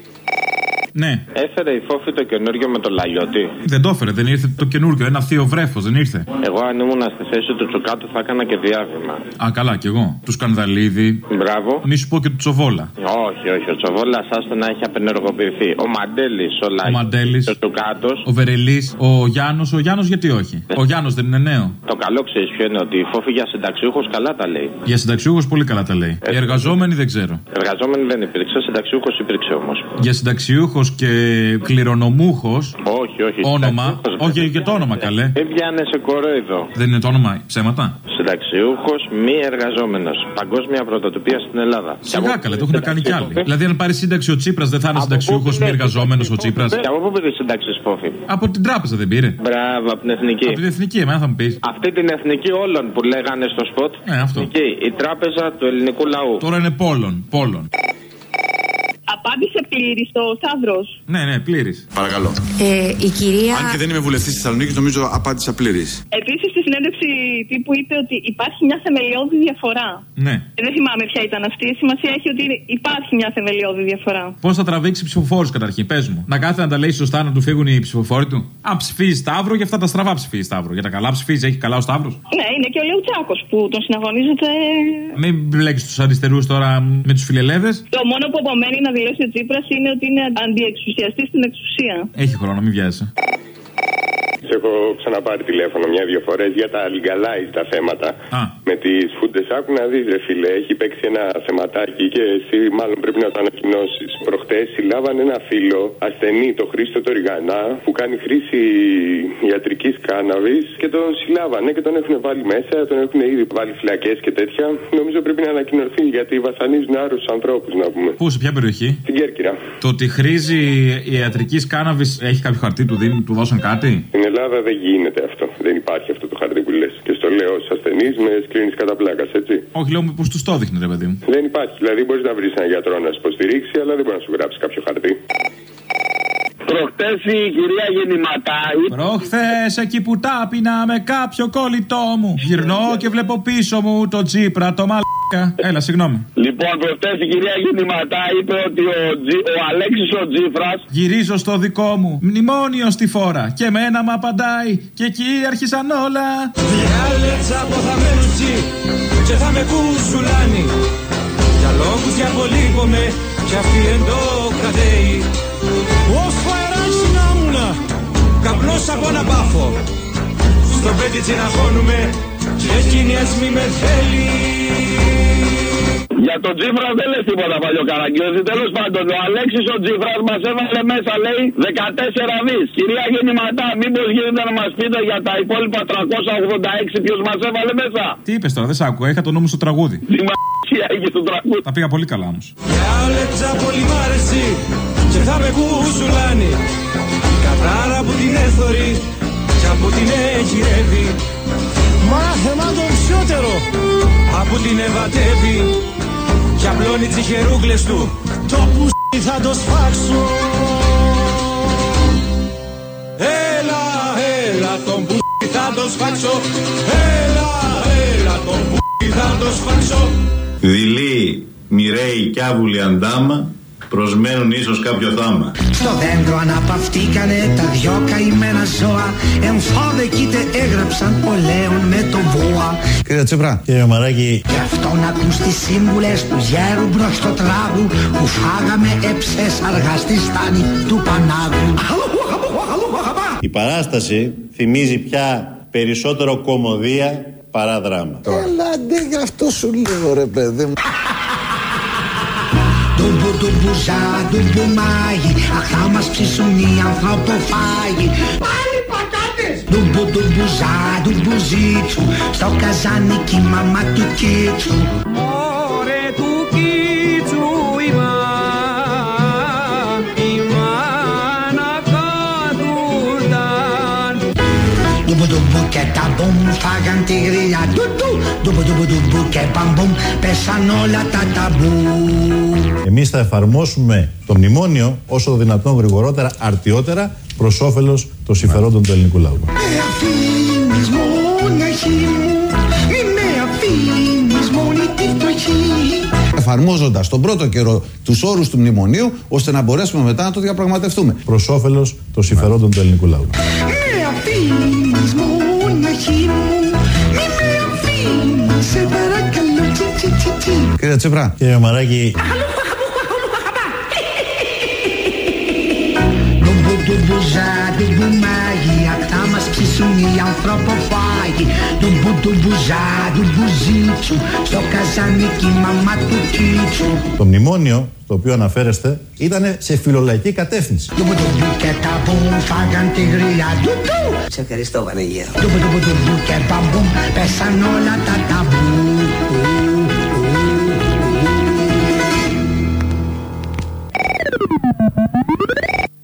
Speaker 12: Ναι.
Speaker 8: Έφερε η Φόφη το καινούριο με το Λαγιώτη.
Speaker 12: Δεν το έφερε, δεν ήρθε το καινούριο. Ένα θείο βρέφος, δεν ήρθε.
Speaker 8: Εγώ αν ήμουν στη θέση του Τσουκάτου θα έκανα και διάβημα.
Speaker 12: Α, καλά, κι εγώ. Του Σκανδαλίδη.
Speaker 8: Μπράβο.
Speaker 12: Μη σου πω και του Τσοβόλα.
Speaker 8: Όχι, όχι. Ο Τσοβόλα άστο να έχει απενεργοποιηθεί. Ο Μαντέλης, ο Λαγιώτης. Ο Τσουκάτος.
Speaker 12: Ο Βερελής. Ο Γιάννος. Ο Γιάννος γιατί όχι? Ο Γιάννος δεν είναι νέο.
Speaker 8: Το καλό ξέρει ποιο είναι, ότι η Φόφη για συνταξιούχους καλά τα λέει.
Speaker 12: Για συνταξιούχους πολύ καλά τα λέει. Ε, Οι εργαζόμενοι δεν ξέρω.
Speaker 8: Εργαζόμενοι δεν υπήρξε. Συνταξιούχος υπήρξε όμως.
Speaker 12: Για συνταξιούχος και κληρονομούχος.
Speaker 8: Όχι, όχι.
Speaker 12: Όνομα. Όχι, και το όνομα καλέ.
Speaker 8: Δεν πιάνε σε κορόιδο.
Speaker 12: Δεν είναι το όνομα ψέματα.
Speaker 8: Συνταξιούχος μη εργαζόμενος. Παγκόσμια πρωτοτυπία στην Ελλάδα.
Speaker 12: Σιγά καλέ, το έχουν κάνει κι άλλοι. Δηλαδή, αν πάρει σύνταξη ο Τσίπρας, δεν θα είναι συνταξιούχος μη εργαζόμενος ο Τσίπρας.
Speaker 8: Και από πού πήρε σύνταξη, Φόφη?
Speaker 12: Από την τράπεζα δεν πήρε?
Speaker 8: Μπράβο, από την εθνική.
Speaker 12: Από την εθνική, εμένα θα μου πει.
Speaker 8: Αυτή την εθνική όλων που λέγανε στο σποτ.
Speaker 12: Ναι, αυτό.
Speaker 8: Εκεί, η τράπεζα του ελληνικού λαού.
Speaker 12: Τώρα είναι πόλων. πόλων.
Speaker 9: Απάντησε πλήρης το Σταύρος.
Speaker 12: Ναι, ναι, πλήρης.
Speaker 24: Παρακαλώ.
Speaker 9: Ε, η κυρία...
Speaker 24: Αν και δεν είμαι βουλευτής της Θεσσαλονίκης, νομίζω απάντησα πλήρης.
Speaker 9: Επίσης, στη συνέντευξη τύπου είπε ότι υπάρχει μια θεμελιώδη διαφορά.
Speaker 12: Ναι.
Speaker 9: Ε, δεν θυμάμαι ποια ήταν αυτή. Η σημασία έχει ότι υπάρχει μια θεμελιώδη διαφορά.
Speaker 12: Πώς θα τραβήξει ψηφοφόρους καταρχήν, πες μου. Να κάθεται να τα λέει σωστά, να του φύγουν οι ψηφοφόροι του. Αν ψηφίζει Σταύρο, για αυτά τα στραβά ψηφίζει Σταύρο. Για τα καλά ψηφίζει, έχει καλά ο Σταύρος.
Speaker 9: Ναι, είναι και ο Λεουτσάκος που τον συναγωνίζεται.
Speaker 12: Μην μπλέκεις τους αριστερούς τώρα με τους φιλελεύδες.
Speaker 9: Το μόνο που απομένει να δηλώσει ο Τσίπρας είναι ότι είναι αντιεξουσιαστής στην εξουσία.
Speaker 12: Έχει χρόνο, μην βιάζεσαι.
Speaker 7: Σε έχω ξαναπάρει τηλέφωνο μια-δυο φορές για τα legalize τα θέματα. Α. Με τις φούντες. Άκου να δεις, ρε φίλε, έχει παίξει ένα θεματάκι και εσύ μάλλον πρέπει να το ανακοινώσεις. Προχτές συλλάβανε ένα φίλο ασθενή, το Χρήστο το Ριγανά, που κάνει χρήση ιατρικής κάναβης και τον συλλάβανε και τον έχουν βάλει μέσα, τον έχουν ήδη βάλει φυλακές και τέτοια. Νομίζω πρέπει να ανακοινωθεί γιατί βασανίζουν άρρωστους ανθρώπους, να πούμε.
Speaker 12: Πού, σε ποια περιοχή?
Speaker 7: Στην Κέρκυρα.
Speaker 12: Το ότι χρήζει ιατρικής κάναβης έχει κάποιο χαρτί, του δίνει, του δώσαν κάτι?
Speaker 7: Στην Ελλάδα δεν γίνεται αυτό. Δεν υπάρχει αυτό το χαρτί που λες. Και στο λέω στους ασθενείς με σκρίνεις κατά πλάκας, έτσι.
Speaker 12: Όχι, λέω πως τους το δείχνει, ρε παιδί μου.
Speaker 7: Δεν υπάρχει. Δηλαδή μπορείς να βρεις έναν γιατρό να σου υποστηρίξει, αλλά δεν μπορεί να σου γράψει κάποιο χαρτί.
Speaker 15: Προχτές η κυρία Γεννηματά.
Speaker 12: Προχθές εκεί που τάπινα με κάποιο κόλλητό μου. Γυρνώ και βλέπω πίσω μου το Τσίπρα, το μαλάκα. Έλα, συγγνώμη.
Speaker 15: Λοιπόν, προχτές η κυρία Γεννηματά είπε ότι ο, Τζι, ο Αλέξης ο Τσίπρας.
Speaker 12: Γυρίζω στο δικό μου μνημόνιο στη φόρα. Και εμένα μ' απαντάει. Και εκεί άρχισαν όλα.
Speaker 10: Διάλεξα από θα με ρουτσί και θα με κουσουλάνει. Για λόγους διαβολεύομαι κι αυτή εν το κρατέει. Όσο αεράς να μουνα καπνός από ένα μπάφο. Στο πέτι τσιναχώνουμε και εκείνη ας μη με θέλει.
Speaker 15: Για τον Τσίπρα δεν λες τίποτα παλιοκαραγκιόζη. Τέλος πάντων, ο Αλέξης ο Τσίπρας μας έβαλε μέσα, λέει, δεκατέσσερα δις. Κυρία Γεννηματά, μήπως γίνεται να μας πείτε για τα υπόλοιπα τριακόσια ογδόντα έξι ποιος μας έβαλε μέσα?
Speaker 12: Τι είπες τώρα, δεν σ' άκουγα, είχα το νου μου στο τραγούδι.
Speaker 15: Τι μ***ια είχε στο τραγούδι.
Speaker 12: Τα πήγα πολύ καλά όμως.
Speaker 10: Διάλεξα πολύ μ' αρέσει και θα με κουσουλάνει. Κατάρα που την έθωρει και από την εγχειρεύει. Μάθε μα τον ψιότερο από την ευατεύει. Κι απλώνει τις χερούγλες του. Το πουσί θα το σφάξω. Έλα, έλα τον πουσί θα το σφάξω. Έλα, έλα τον πουσί θα το σφάξω.
Speaker 1: Δειλή, μοιραίοι κι άβουλοι αντάμα, προσμένουν ίσως κάποιο θάμα.
Speaker 4: Στο δέντρο αναπαυτήκανε τα δυο καημένα ζώα. Εμφόδεκείτε έγραψαν πολέον με το βόα.
Speaker 1: Κύριε Τσίπρα. Κύριε Μαράκη.
Speaker 4: Γι' αυτό να ακούς τις σύμβουλες του γέρου μπρος στο τράγου, που φάγαμε έψες αργά στη στάνη του Πανάγου.
Speaker 1: Η παράσταση θυμίζει πια περισσότερο κωμωδία παρά δράμα.
Speaker 2: Έλα ντε, γι' αυτό σου λέω ρε παιδί μου.
Speaker 4: Ντουμπου ντουμπουζά, ντουμπουμάγι, αχ θα μας ψήσουν οι ανθρωποφάγοι. Πάλι πατάτες! Ντουμπου ντουμπουζά, ντουμπουζίτσου, στο καζάνικι μαμά του κίτσου.
Speaker 10: Μωρέ του κίτσου η μα, η μάνα κατουρταν.
Speaker 4: Ντουμπου ντουμπου και τα μπουμ φάγαν τη γριά ντουντου. Ντουμπου ντουμπου ντουμπου και μπαμπούμ πέσαν όλα τα ταμπού.
Speaker 1: Εμείς θα εφαρμόσουμε το μνημόνιο όσο δυνατόν γρηγορότερα, αρτιότερα, προς όφελος των συμφερόντων του ελληνικού λαού.
Speaker 4: Με αφήνεις μοναχή μου, μη με αφήνεις μόνη τη φτωχή.
Speaker 2: Εφαρμόζοντας τον πρώτο καιρό τους όρους του μνημονίου, ώστε να μπορέσουμε μετά να το διαπραγματευτούμε.
Speaker 1: Προς όφελος των συμφερόντων του ελληνικού λαού.
Speaker 4: Με αφήνεις μοναχή μου, μη με αφήνεις, σε παρακαλώ, τσι τσι τσι τσι.
Speaker 2: Κύριε Τσίπρα.
Speaker 1: Κύριε Μαράκη.
Speaker 4: Ντουμπουζά, ντουμπουμάγι, αχ θα μας ψήσουν οι ανθρωποφάγοι. Ντουμπου ντουμπουζά, ντουμπουζίτσου, στο καζάνικι μαμά του κίτσου.
Speaker 1: Το μνημόνιο, το οποίο αναφέρεστε, ήταν σε φιλολαϊκή κατεύθυνση.
Speaker 4: Ντουμπου ντουμπου και τα μπουμ φάγαν τη γριά ντουντου.
Speaker 11: Σε ευχαριστώ Βανεγέρο.
Speaker 4: Ντουμπου ντουμπου ντουμπου και μπαμπούμ πέσαν όλα τα ταμπού.